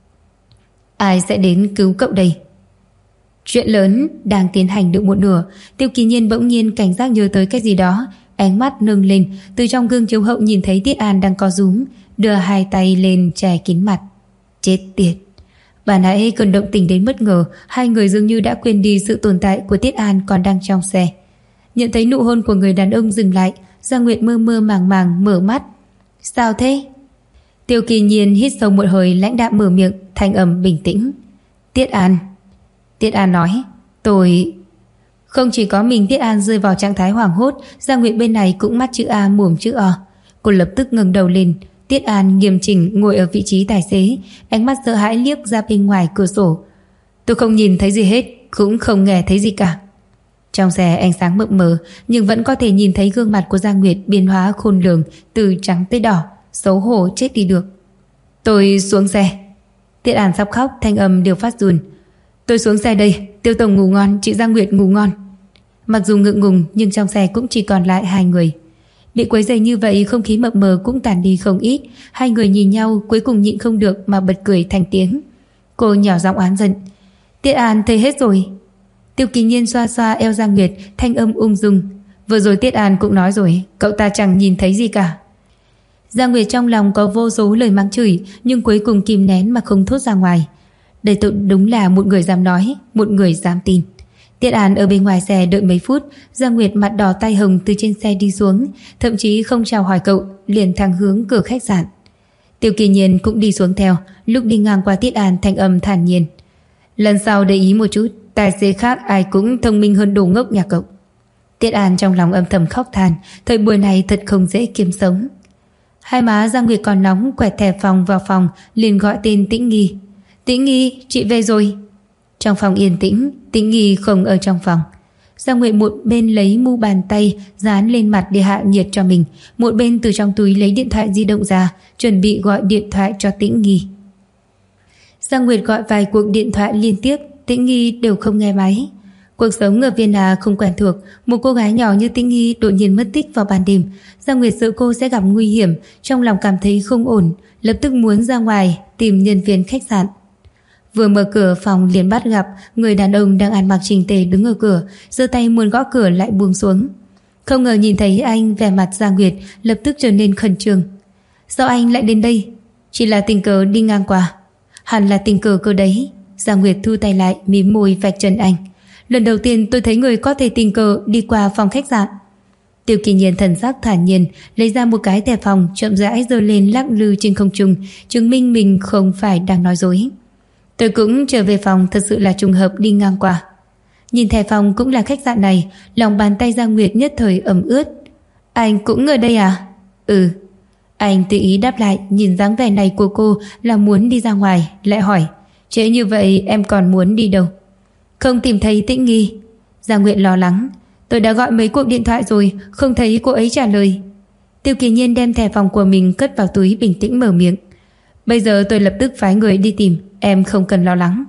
Ai sẽ đến cứu cậu đây? Chuyện lớn đang tiến hành được một nửa, Tiêu Kỳ Nhiên bỗng nhiên cảnh giác nhớ tới cái gì đó, ánh mắt nâng lên, từ trong gương chiếu hậu nhìn thấy Tiết An đang co rúm, đưa hai tay lên che kín mặt. Chết tiệt! Bà nãy cơn động tình đến bất ngờ, hai người dường như đã quên đi sự tồn tại của Tiết An còn đang trong xe. Nhận thấy nụ hôn của người đàn ông dừng lại, Giang Nguyệt mơ mơ màng màng mở mắt. Sao thế? Tiêu Kỳ Nhiên hít sâu một hơi, lãnh đạm mở miệng, thanh âm bình tĩnh. Tiết An. Tiết An nói, tôi... Không chỉ có mình Tiết An rơi vào trạng thái hoảng hốt, Giang Nguyệt bên này cũng mắt chữ A mồm chữ O. Cô lập tức ngẩng đầu lên. Tiết An nghiêm chỉnh ngồi ở vị trí tài xế, ánh mắt sợ hãi liếc ra bên ngoài cửa sổ. Tôi không nhìn thấy gì hết, cũng không nghe thấy gì cả. Trong xe ánh sáng mập mờ, nhưng vẫn có thể nhìn thấy gương mặt của Giang Nguyệt biến hóa khôn lường, từ trắng tới đỏ, xấu hổ chết đi được. Tôi xuống xe. Tiết An sắp khóc, thanh âm đều phát run. Tôi xuống xe đây, Tiêu tổng ngủ ngon, chị Giang Nguyệt ngủ ngon. Mặc dù ngượng ngùng nhưng trong xe cũng chỉ còn lại hai người. Bị quấy rầy như vậy, không khí mập mờ cũng tàn đi không ít. Hai người nhìn nhau, cuối cùng nhịn không được mà bật cười thành tiếng. Cô nhỏ giọng oán giận. Tiết An thấy hết rồi. Tiêu Kỳ Nhiên xoa xoa eo Giang Nguyệt, thanh âm ung dung. Vừa rồi Tiết An cũng nói rồi, cậu ta chẳng nhìn thấy gì cả. Giang Nguyệt trong lòng có vô số lời mắng chửi, nhưng cuối cùng kìm nén mà không thốt ra ngoài. Đây tự đúng là một người dám nói, một người dám tin. Tiết An ở bên ngoài xe đợi mấy phút, Giang Nguyệt mặt đỏ tai hồng từ trên xe đi xuống, thậm chí không chào hỏi cậu, liền thẳng hướng cửa khách sạn. Tiêu Kỳ Nhiên cũng đi xuống theo, lúc đi ngang qua Tiết An thanh âm thản nhiên. Lần sau để ý một chút, tài xế khác ai cũng thông minh hơn đồ ngốc nhà cậu. Tiết An trong lòng âm thầm khóc than, thời buổi này thật không dễ kiếm sống. Hai má Giang Nguyệt còn nóng, quẹt thẻ phòng vào phòng, liền gọi tên Tĩnh Nghi. Tĩnh Nghi, chị về rồi. Trong phòng yên tĩnh, Tĩnh Nghi không ở trong phòng. Giang Nguyệt một bên lấy mu bàn tay dán lên mặt để hạ nhiệt cho mình, một bên từ trong túi lấy điện thoại di động ra, chuẩn bị gọi điện thoại cho Tĩnh Nghi. Giang Nguyệt gọi vài cuộc điện thoại liên tiếp, Tĩnh Nghi đều không nghe máy. Cuộc sống ở Viên Hà không quen thuộc, một cô gái nhỏ như Tĩnh Nghi đột nhiên mất tích vào ban đêm. Giang Nguyệt sợ cô sẽ gặp nguy hiểm, trong lòng cảm thấy không ổn, lập tức muốn ra ngoài tìm nhân viên khách sạn. Vừa mở cửa phòng liền bắt gặp người đàn ông đang ăn mặc chỉnh tề đứng ở cửa, giơ tay muốn gõ cửa lại buông xuống. Không ngờ nhìn thấy anh, vẻ mặt Giang Nguyệt lập tức trở nên khẩn trương. Sao anh lại đến đây? Chỉ là tình cờ đi ngang qua. Hẳn là tình cờ cơ đấy. Giang Nguyệt thu tay lại, mím môi vạch trần anh. Lần đầu tiên tôi thấy người có thể tình cờ đi qua phòng khách sạn. Tiêu Kỳ Nhiên thần sắc thản nhiên lấy ra một cái thẻ phòng, chậm rãi giơ lên lắc lư trên không trung, chứng minh mình không phải đang nói dối. Tôi cũng trở về phòng, thật sự là trùng hợp đi ngang qua. Nhìn thẻ phòng cũng là khách sạn này, lòng bàn tay Giang Nguyệt nhất thời ẩm ướt. Anh cũng ở đây à? Ừ. Anh tự ý đáp lại, nhìn dáng vẻ này của cô là muốn đi ra ngoài, lại hỏi, trễ như vậy em còn muốn đi đâu? Không tìm thấy Tĩnh Nghi. Giang Nguyệt lo lắng, tôi đã gọi mấy cuộc điện thoại rồi, không thấy cô ấy trả lời. Tiêu Kỳ Nhiên đem thẻ phòng của mình cất vào túi, bình tĩnh mở miệng. Bây giờ tôi lập tức phái người đi tìm, em không cần lo lắng.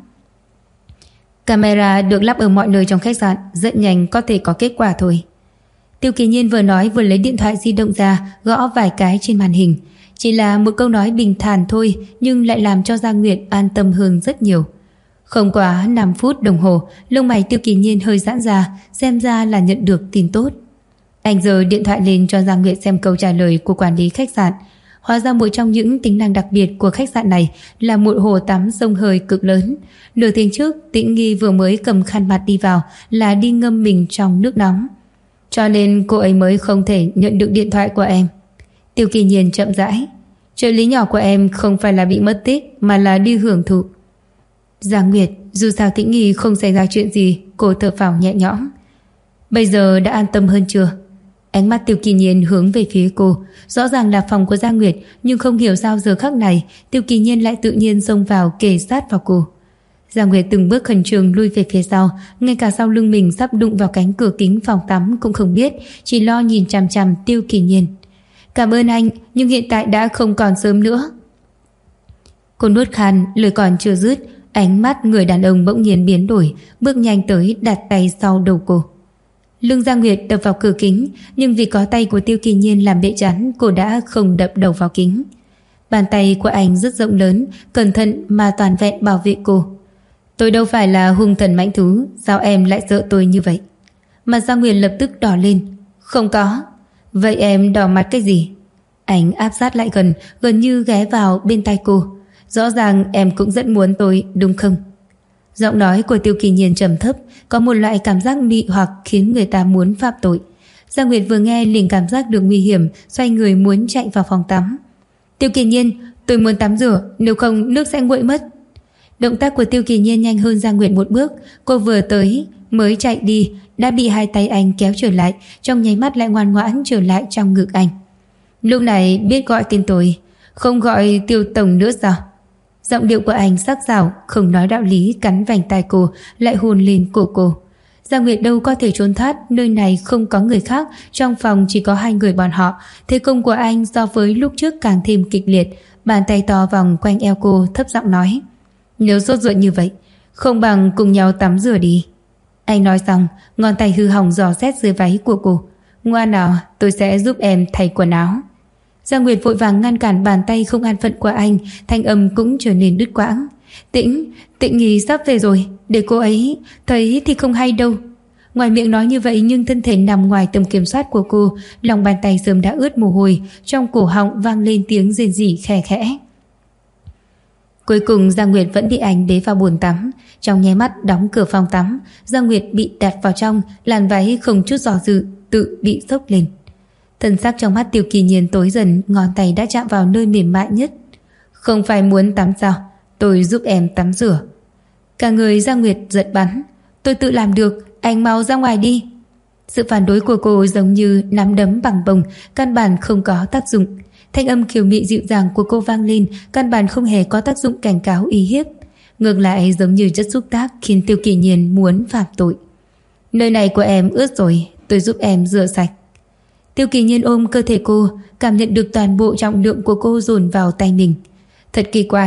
Camera được lắp ở mọi nơi trong khách sạn, rất nhanh có thể có kết quả thôi. Tiêu Kỳ Nhiên vừa nói vừa lấy điện thoại di động ra, gõ vài cái trên màn hình. Chỉ là một câu nói bình thản thôi, nhưng lại làm cho Giang Nguyệt an tâm hơn rất nhiều. Không quá 5 phút đồng hồ, lông mày Tiêu Kỳ Nhiên hơi giãn ra, xem ra là nhận được tin tốt. Anh giơ điện thoại lên cho Giang Nguyệt xem câu trả lời của quản lý khách sạn. Hóa ra một trong những tính năng đặc biệt của khách sạn này là một hồ tắm sông hơi cực lớn. Nửa tiếng trước, Tĩnh Nghi vừa mới cầm khăn mặt đi vào là đi ngâm mình trong nước nóng. Cho nên cô ấy mới không thể nhận được điện thoại của em. Tiêu Kỳ Nhiên chậm rãi. Trợ lý nhỏ của em không phải là bị mất tích, mà là đi hưởng thụ. Giang Nguyệt, dù sao Tĩnh Nghi không xảy ra chuyện gì, cô thở phào nhẹ nhõm. Bây giờ đã an tâm hơn chưa? Ánh mắt Tiêu Kỳ Nhiên hướng về phía cô. Rõ ràng là phòng của Giang Nguyệt, nhưng không hiểu sao giờ khắc này Tiêu Kỳ Nhiên lại tự nhiên xông vào kề sát vào cô. Giang Nguyệt từng bước khẩn trương lui về phía sau, ngay cả sau lưng mình sắp đụng vào cánh cửa kính phòng tắm cũng không biết, chỉ lo nhìn chằm chằm Tiêu Kỳ Nhiên. Cảm ơn anh, nhưng hiện tại đã không còn sớm nữa. Cô nuốt khan, lời còn chưa dứt, ánh mắt người đàn ông bỗng nhiên biến đổi, bước nhanh tới đặt tay sau đầu cô. Lưng Giang Nguyệt đập vào cửa kính, nhưng vì có tay của Tiêu Kỳ Nhiên làm bệ chắn, cô đã không đập đầu vào kính. Bàn tay của anh rất rộng lớn, cẩn thận mà toàn vẹn bảo vệ cô. Tôi đâu phải là hung thần mãnh thú, sao em lại sợ tôi như vậy? Mặt Giang Nguyệt lập tức đỏ lên. Không có. Vậy em đỏ mặt cái gì? Anh áp sát lại gần như ghé vào bên tai cô. Rõ ràng em cũng rất muốn tôi, đúng không? Giọng nói của Tiêu Kỳ Nhiên trầm thấp, có một loại cảm giác mị hoặc khiến người ta muốn phạm tội. Giang Nguyệt vừa nghe liền cảm giác được nguy hiểm, xoay người muốn chạy vào phòng tắm. Tiêu Kỳ Nhiên, tôi muốn tắm rửa, nếu không nước sẽ nguội mất. Động tác của Tiêu Kỳ Nhiên nhanh hơn Giang Nguyệt một bước, cô vừa tới mới chạy đi đã bị hai tay anh kéo trở lại, trong nháy mắt lại ngoan ngoãn trở lại trong ngực anh. Lúc này biết gọi tên tôi, không gọi Tiêu tổng nữa sao? Giọng điệu của anh sắc sảo, không nói đạo lý, cắn vành tai cô, lại hôn lên cổ cô. Giang Nguyệt đâu có thể trốn thoát, nơi này không có người khác, trong phòng chỉ có hai người bọn họ. Thế công của anh so với lúc trước càng thêm kịch liệt, bàn tay to vòng quanh eo cô, thấp giọng nói: Nếu sốt ruột như vậy, không bằng cùng nhau tắm rửa đi. Anh nói xong, ngón tay hư hỏng dò xét dưới váy của cô. Ngoan nào, tôi sẽ giúp em thay quần áo. Giang Nguyệt vội vàng ngăn cản bàn tay không an phận của anh, thanh âm cũng trở nên đứt quãng. Tĩnh Nghi sắp về rồi, để cô ấy thấy thì không hay đâu. Ngoài miệng nói như vậy nhưng thân thể nằm ngoài tầm kiểm soát của cô, lòng bàn tay sớm đã ướt mồ hôi, trong cổ họng vang lên tiếng rên rỉ khẽ khẽ. Cuối cùng Giang Nguyệt vẫn bị anh bế vào bồn tắm. Trong nháy mắt đóng cửa phòng tắm, Giang Nguyệt bị đặt vào trong, làn váy không chút dò dự tự bị xốc lên. Thần sắc trong mắt Tiêu Kỳ Nhiên tối dần, ngón tay đã chạm vào nơi mềm mại nhất. Không phải muốn tắm sao? Tôi giúp em tắm rửa. Cả người Giang Nguyệt giật bắn. Tôi tự làm được, anh mau ra ngoài đi. Sự phản đối của cô giống như nắm đấm bằng bông, căn bản không có tác dụng. Thanh âm kiều mị dịu dàng của cô vang lên, căn bản không hề có tác dụng cảnh cáo uy hiếp. Ngược lại giống như chất xúc tác khiến Tiêu Kỳ Nhiên muốn phạm tội. Nơi này của em ướt rồi, tôi giúp em rửa sạch. Tiêu Kỳ Nhiên ôm cơ thể cô, cảm nhận được toàn bộ trọng lượng của cô dồn vào tay mình. Thật kỳ quái,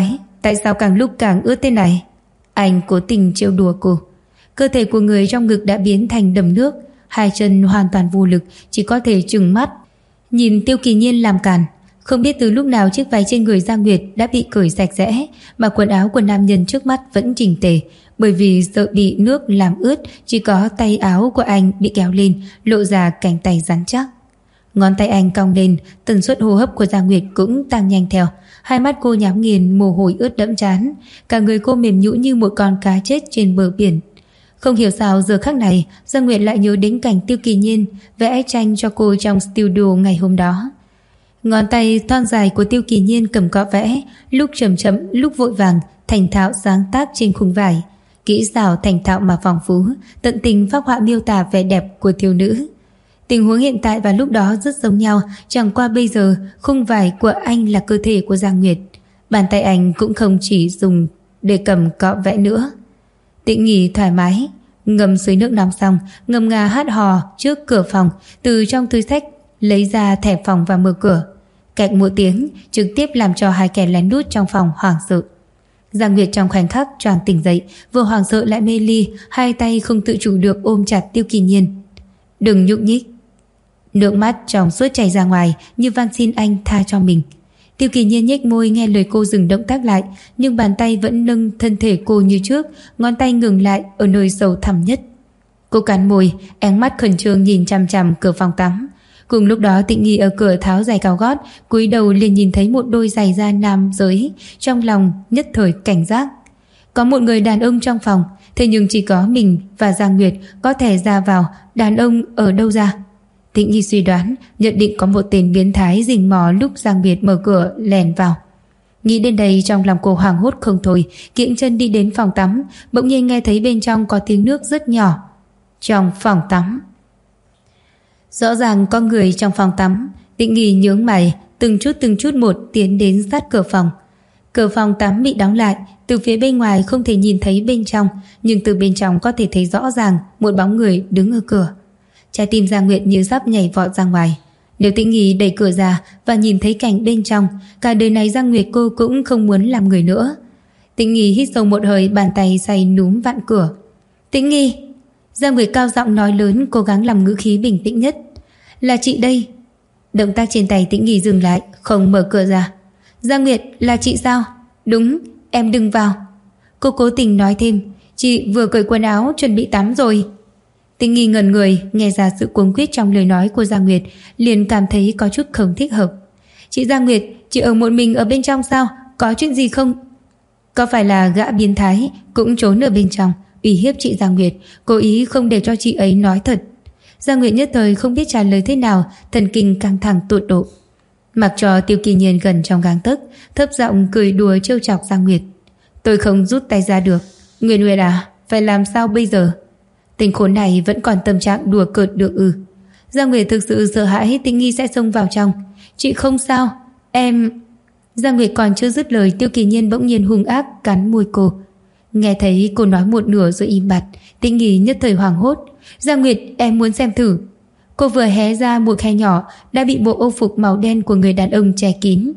Tại sao càng lúc càng ướt thế này? Anh cố tình trêu đùa cô. Cơ thể của người trong ngực đã biến thành đầm nước, hai chân hoàn toàn vô lực, chỉ có thể trừng mắt nhìn Tiêu Kỳ Nhiên làm càn. Không biết từ lúc nào chiếc váy trên người Giang Nguyệt đã bị cởi sạch sẽ, mà quần áo của nam nhân trước mắt vẫn chỉnh tề. Bởi vì sợ bị nước làm ướt, chỉ có tay áo của anh bị kéo lên, lộ ra cánh tay rắn chắc. Ngón tay anh cong lên, tần suất hô hấp của Giang Nguyệt cũng tăng nhanh theo. Hai mắt cô nhắm nghiền, mồ hôi ướt đẫm trán, cả người cô mềm nhũn như một con cá chết trên bờ biển. Không hiểu sao giờ khắc này Giang Nguyệt lại nhớ đến cảnh Tiêu Kỳ Nhiên vẽ tranh cho cô trong studio ngày hôm đó. Ngón tay thon dài của Tiêu Kỳ Nhiên cầm cọ vẽ, lúc chậm chậm lúc vội vàng, thành thạo sáng tác trên khung vải. Kỹ xảo thành thạo mà phong phú, tận tình phác họa miêu tả vẻ đẹp của thiếu nữ. Tình huống hiện tại và lúc đó rất giống nhau, chẳng qua bây giờ khung vải của anh là cơ thể của Giang Nguyệt. Bàn tay anh cũng không chỉ dùng để cầm cọ vẽ nữa. Tĩnh nghỉ thoải mái, ngâm suối nước nóng xong, ngâm nga hát hò trước cửa phòng, từ trong túi xách lấy ra thẻ phòng và mở cửa. Cạch một tiếng, trực tiếp làm cho hai kẻ lén lút trong phòng hoảng sợ. Giang Nguyệt trong khoảnh khắc choàng tỉnh dậy, vừa hoảng sợ lại mê ly, hai tay không tự chủ được ôm chặt Tiêu Kỳ Nhiên. Đừng nhúc nhích. Nước mắt trong suốt chảy ra ngoài như van xin anh tha cho mình. Tiêu Kỳ Nhiên nhếch môi nghe lời cô dừng động tác lại, nhưng bàn tay vẫn nâng thân thể cô như trước, ngón tay ngừng lại ở nơi sâu thẳm nhất. Cô cắn môi, ánh mắt khẩn trương nhìn chằm chằm cửa phòng tắm. Cùng lúc đó Tịnh Nghi ở cửa tháo giày cao gót, cúi đầu liền nhìn thấy một đôi giày da nam giới, trong lòng nhất thời cảnh giác. Có một người đàn ông trong phòng, thế nhưng chỉ có mình và Giang Nguyệt có thể ra vào, đàn ông ở đâu ra? Tịnh Nghi suy đoán, nhận định có một tên biến thái rình mò lúc Giang Nguyệt mở cửa lèn vào. Nghĩ đến đây trong lòng cô hoảng hốt không thôi, kiễng chân đi đến phòng tắm, bỗng nhiên nghe thấy bên trong có tiếng nước rất nhỏ. Trong phòng tắm, rõ ràng có người trong phòng tắm. Tịnh Nghi nhướng mày, từng chút một tiến đến sát cửa phòng. Cửa phòng tắm bị đóng lại, từ phía bên ngoài không thể nhìn thấy bên trong, nhưng từ bên trong có thể thấy rõ ràng một bóng người đứng ở cửa. Trái tim Giang Nguyệt như sắp nhảy vọt ra ngoài. Nếu Tĩnh Nghi đẩy cửa ra và nhìn thấy cảnh bên trong, cả đời này Giang Nguyệt cô cũng không muốn làm người nữa. Tĩnh Nghi hít sâu một hơi, bàn tay say núm vặn cửa. Tĩnh Nghi! Giang Nguyệt cao giọng nói lớn, cố gắng làm ngữ khí bình tĩnh nhất. Là chị đây. Động tác trên tay Tĩnh Nghi dừng lại, không mở cửa ra. Giang Nguyệt, là chị sao? Đúng, em đừng vào. Cô cố tình nói thêm, chị vừa cởi quần áo chuẩn bị tắm rồi. Tĩnh Nghi ngẩn người, nghe ra sự cuống quýt trong lời nói của Giang Nguyệt, liền cảm thấy có chút không thích hợp. Chị Giang Nguyệt, chị ở một mình ở bên trong sao? Có chuyện gì không? Có phải là gã biến thái cũng trốn ở bên trong uy hiếp chị Giang Nguyệt, cố ý không để cho chị ấy nói thật? Giang Nguyệt nhất thời không biết trả lời thế nào, thần kinh căng thẳng tột độ. Mặc cho Tiêu Kỳ Nhiên gần trong gang tấc, thấp giọng cười đùa trêu chọc Giang Nguyệt. Tôi không rút tay ra được. Nguyệt Nguyệt à, phải làm sao bây giờ? Tình khốn này vẫn còn tâm trạng đùa cợt được ư? Giang Nguyệt thực sự sợ hãi Tĩnh Nghi sẽ xông vào trong. Chị không sao, em... Giang Nguyệt còn chưa dứt lời, Tiêu Kỳ Nhiên bỗng nhiên hung ác cắn môi cô. Nghe thấy cô nói một nửa rồi im bặt, Tĩnh Nghi nhất thời hoảng hốt. Giang Nguyệt, em muốn xem thử. Cô vừa hé ra một khe nhỏ đã bị bộ âu phục màu đen của người đàn ông che kín.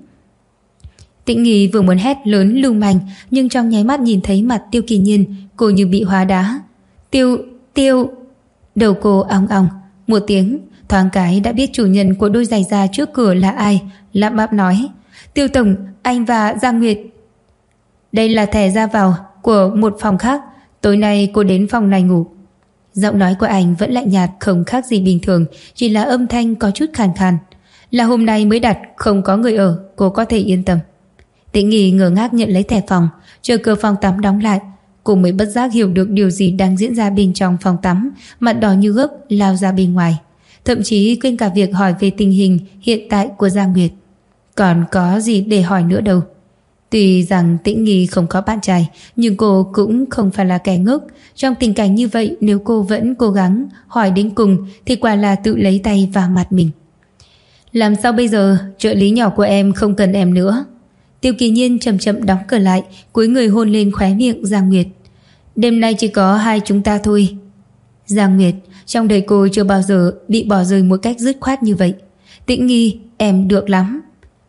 Tĩnh Nghi vừa muốn hét lớn lưu manh, nhưng trong nháy mắt nhìn thấy mặt Tiêu Kỳ Nhiên, cô như bị hóa đá. Tiêu... Đầu cô ong ong một tiếng, thoáng cái đã biết chủ nhân của đôi giày da trước cửa là ai, lắp bắp nói. Tiêu tổng, anh và Giang Nguyệt. Đây là thẻ ra vào của một phòng khác, tối nay cô đến phòng này ngủ. Giọng nói của anh vẫn lạnh nhạt, không khác gì bình thường, chỉ là âm thanh có chút khàn khàn. Là hôm nay mới đặt, không có người ở, cô có thể yên tâm. Tĩnh Nghi ngơ ngác nhận lấy thẻ phòng, chờ cửa phòng tắm đóng lại, cô mới bất giác hiểu được điều gì đang diễn ra bên trong phòng tắm, mặt đỏ như gấc lao ra bên ngoài, thậm chí quên cả việc hỏi về tình hình hiện tại của Giang Nguyệt. Còn có gì để hỏi nữa đâu. Tuy rằng Tĩnh Nghi không có bạn trai, nhưng cô cũng không phải là kẻ ngốc. Trong tình cảnh như vậy, nếu cô vẫn cố gắng hỏi đến cùng thì quả là tự lấy tay vào mặt mình. Làm sao bây giờ? Trợ lý nhỏ của em không cần em nữa. Tiêu Kỳ Nhiên chậm chậm đóng cửa lại, cúi người hôn lên khóe miệng Giang Nguyệt. Đêm nay chỉ có hai chúng ta thôi. Giang Nguyệt, trong đời cô chưa bao giờ bị bỏ rơi một cách dứt khoát như vậy. Tĩnh Nghi, em được lắm.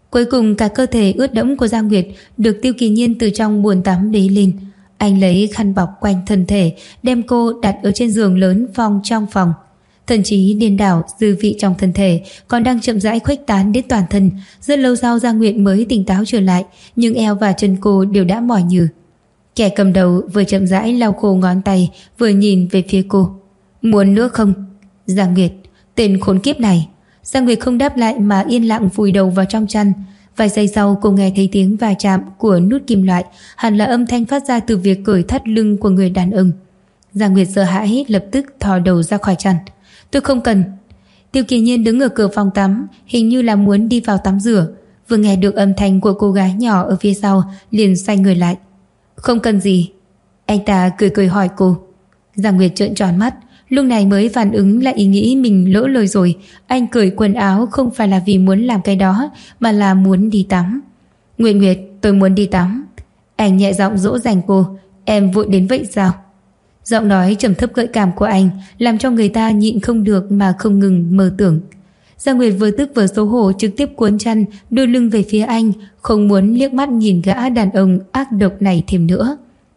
Cuối cùng cả cơ thể ướt đẫm của Giang Nguyệt được Tiêu Kỳ Nhiên từ trong bồn tắm bế lên. Anh lấy khăn bọc quanh thân thể, đem cô đặt ở trên giường lớn phòng trong phòng. Thần trí điên đảo, dư vị trong thân thể còn đang chậm rãi khuếch tán đến toàn thân. Rất lâu sau Giang Nguyệt mới tỉnh táo trở lại, nhưng eo và chân cô đều đã mỏi nhừ. Kẻ cầm đầu vừa chậm rãi lau khô ngón tay, vừa nhìn về phía cô. Muốn nữa không? Giang Nguyệt, tên khốn kiếp này. Giang Nguyệt không đáp lại mà yên lặng vùi đầu vào trong chăn. Vài giây sau cô nghe thấy tiếng va chạm của nút kim loại, hẳn là âm thanh phát ra từ việc cởi thắt lưng của người đàn ông. Giang Nguyệt sợ hãi lập tức thò đầu ra khỏi chăn. Tôi không cần. Tiêu Kỳ Nhiên đứng ở cửa phòng tắm, hình như là muốn đi vào tắm rửa. Vừa nghe được âm thanh của cô gái nhỏ ở phía sau, liền xoay người lại. Không cần gì. Anh ta cười cười hỏi cô. Giang Nguyệt trợn tròn mắt, lúc này mới phản ứng lại ý nghĩ mình lỡ lời rồi. Anh cởi quần áo không phải là vì muốn làm cái đó, mà là muốn đi tắm. Nguyệt Nguyệt, tôi muốn đi tắm. Anh nhẹ giọng dỗ dành cô. Em vội đến vậy sao? Giọng nói trầm thấp gợi cảm của anh làm cho người ta nhịn không được mà không ngừng mơ tưởng. Giang Nguyệt vừa tức vừa xấu hổ trực tiếp cuốn chăn đưa lưng về phía anh, không muốn liếc mắt nhìn gã đàn ông ác độc này thêm nữa.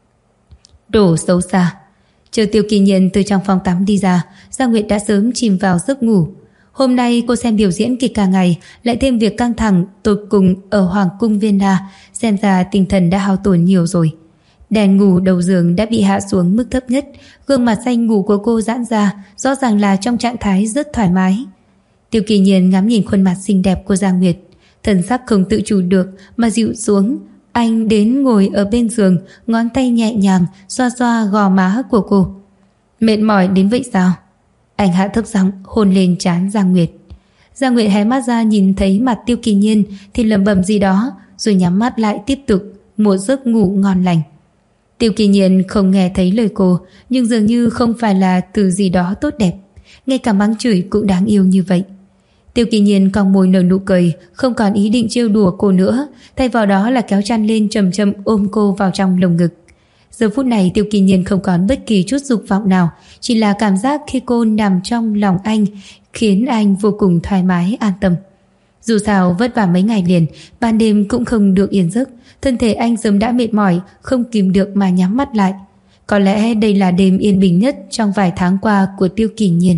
Đồ xấu xa. Chờ Tiêu Kỳ Nhiên từ trong phòng tắm đi ra, Giang Nguyệt đã sớm chìm vào giấc ngủ. Hôm nay cô xem biểu diễn kịch cả ngày, lại thêm việc căng thẳng tột cùng ở Hoàng cung Vienna, xem ra tinh thần đã hao tổn nhiều rồi. Đèn ngủ đầu giường đã bị hạ xuống mức thấp nhất, gương mặt xanh ngủ của cô giãn ra, rõ ràng là trong trạng thái rất thoải mái. Tiêu Kỳ Nhiên ngắm nhìn khuôn mặt xinh đẹp của Giang Nguyệt, thần sắc không tự chủ được mà dịu xuống. Anh đến ngồi ở bên giường, ngón tay nhẹ nhàng xoa xoa gò má của cô. Mệt mỏi đến vậy sao? Anh hạ thấp giọng hôn lên trán Giang Nguyệt. Giang Nguyệt hé mắt ra nhìn thấy mặt Tiêu Kỳ Nhiên thì lẩm bẩm gì đó, rồi nhắm mắt lại tiếp tục một giấc ngủ ngon lành. Tiêu Kỳ Nhiên không nghe thấy lời cô, nhưng dường như không phải là từ gì đó tốt đẹp, ngay cả mắng chửi cũng đáng yêu như vậy. Tiêu Kỳ Nhiên cong môi nở nụ cười, không còn ý định trêu đùa cô nữa, thay vào đó là kéo chăn lên chậm chậm ôm cô vào trong lồng ngực. Giờ phút này Tiêu Kỳ Nhiên không còn bất kỳ chút dục vọng nào, chỉ là cảm giác khi cô nằm trong lòng anh khiến anh vô cùng thoải mái an tâm. Dù sao vất vả mấy ngày liền, ban đêm cũng không được yên giấc, thân thể anh sớm đã mệt mỏi, không kìm được mà nhắm mắt lại. Có lẽ đây là đêm yên bình nhất trong vài tháng qua của Tiêu Kỳ Nhiên.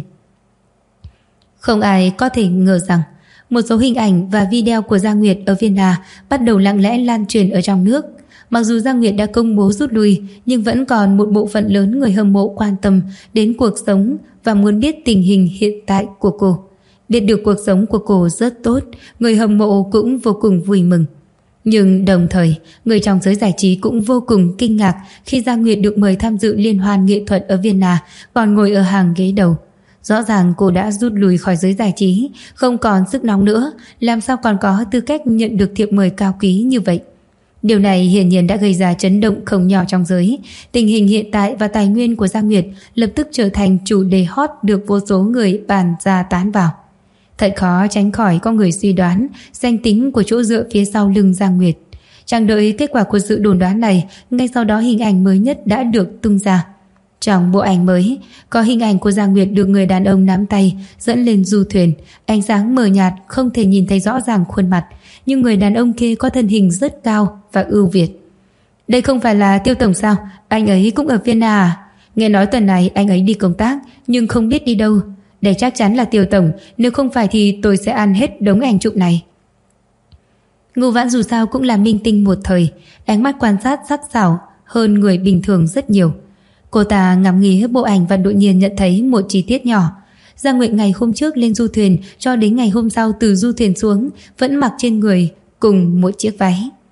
Không ai có thể ngờ rằng một số hình ảnh và video của Giang Nguyệt ở Vienna bắt đầu lặng lẽ lan truyền ở trong nước. Mặc dù Giang Nguyệt đã công bố rút lui, nhưng vẫn còn một bộ phận lớn người hâm mộ quan tâm đến cuộc sống và muốn biết tình hình hiện tại của cô. Biết được cuộc sống của cô rất tốt, người hâm mộ cũng vô cùng vui mừng. Nhưng đồng thời, người trong giới giải trí cũng vô cùng kinh ngạc khi Giang Nguyệt được mời tham dự liên hoan nghệ thuật ở Vienna, còn ngồi ở hàng ghế đầu. Rõ ràng cô đã rút lui khỏi giới giải trí, không còn sức nóng nữa, làm sao còn có tư cách nhận được thiệp mời cao quý như vậy. Điều này hiển nhiên đã gây ra chấn động không nhỏ trong giới. Tình hình hiện tại và tài nguyên của Giang Nguyệt lập tức trở thành chủ đề hot được vô số người bàn ra tán vào. Thật khó tránh khỏi có người suy đoán danh tính của chỗ dựa phía sau lưng Giang Nguyệt. Chẳng đợi kết quả của sự đồn đoán này, ngay sau đó hình ảnh mới nhất đã được tung ra. Trong bộ ảnh mới, có hình ảnh của Giang Nguyệt được người đàn ông nắm tay dẫn lên du thuyền. Ánh sáng mờ nhạt không thể nhìn thấy rõ ràng khuôn mặt, nhưng người đàn ông kia có thân hình rất cao và ưu việt. Đây không phải là Tiêu tổng sao? Anh ấy cũng ở Vienna à? Nghe nói tuần này anh ấy đi công tác, nhưng không biết đi đâu. Đây chắc chắn là Tiêu tổng, nếu không phải thì tôi sẽ ăn hết đống ảnh chụp này. Ngô Vãn dù sao cũng là minh tinh một thời, ánh mắt quan sát sắc sảo hơn người bình thường rất nhiều. Cô ta ngắm nghía bộ ảnh và đột nhiên nhận thấy một chi tiết nhỏ. Giang Nguyệt ngày hôm trước lên du thuyền cho đến ngày hôm sau từ du thuyền xuống vẫn mặc trên người cùng một chiếc váy.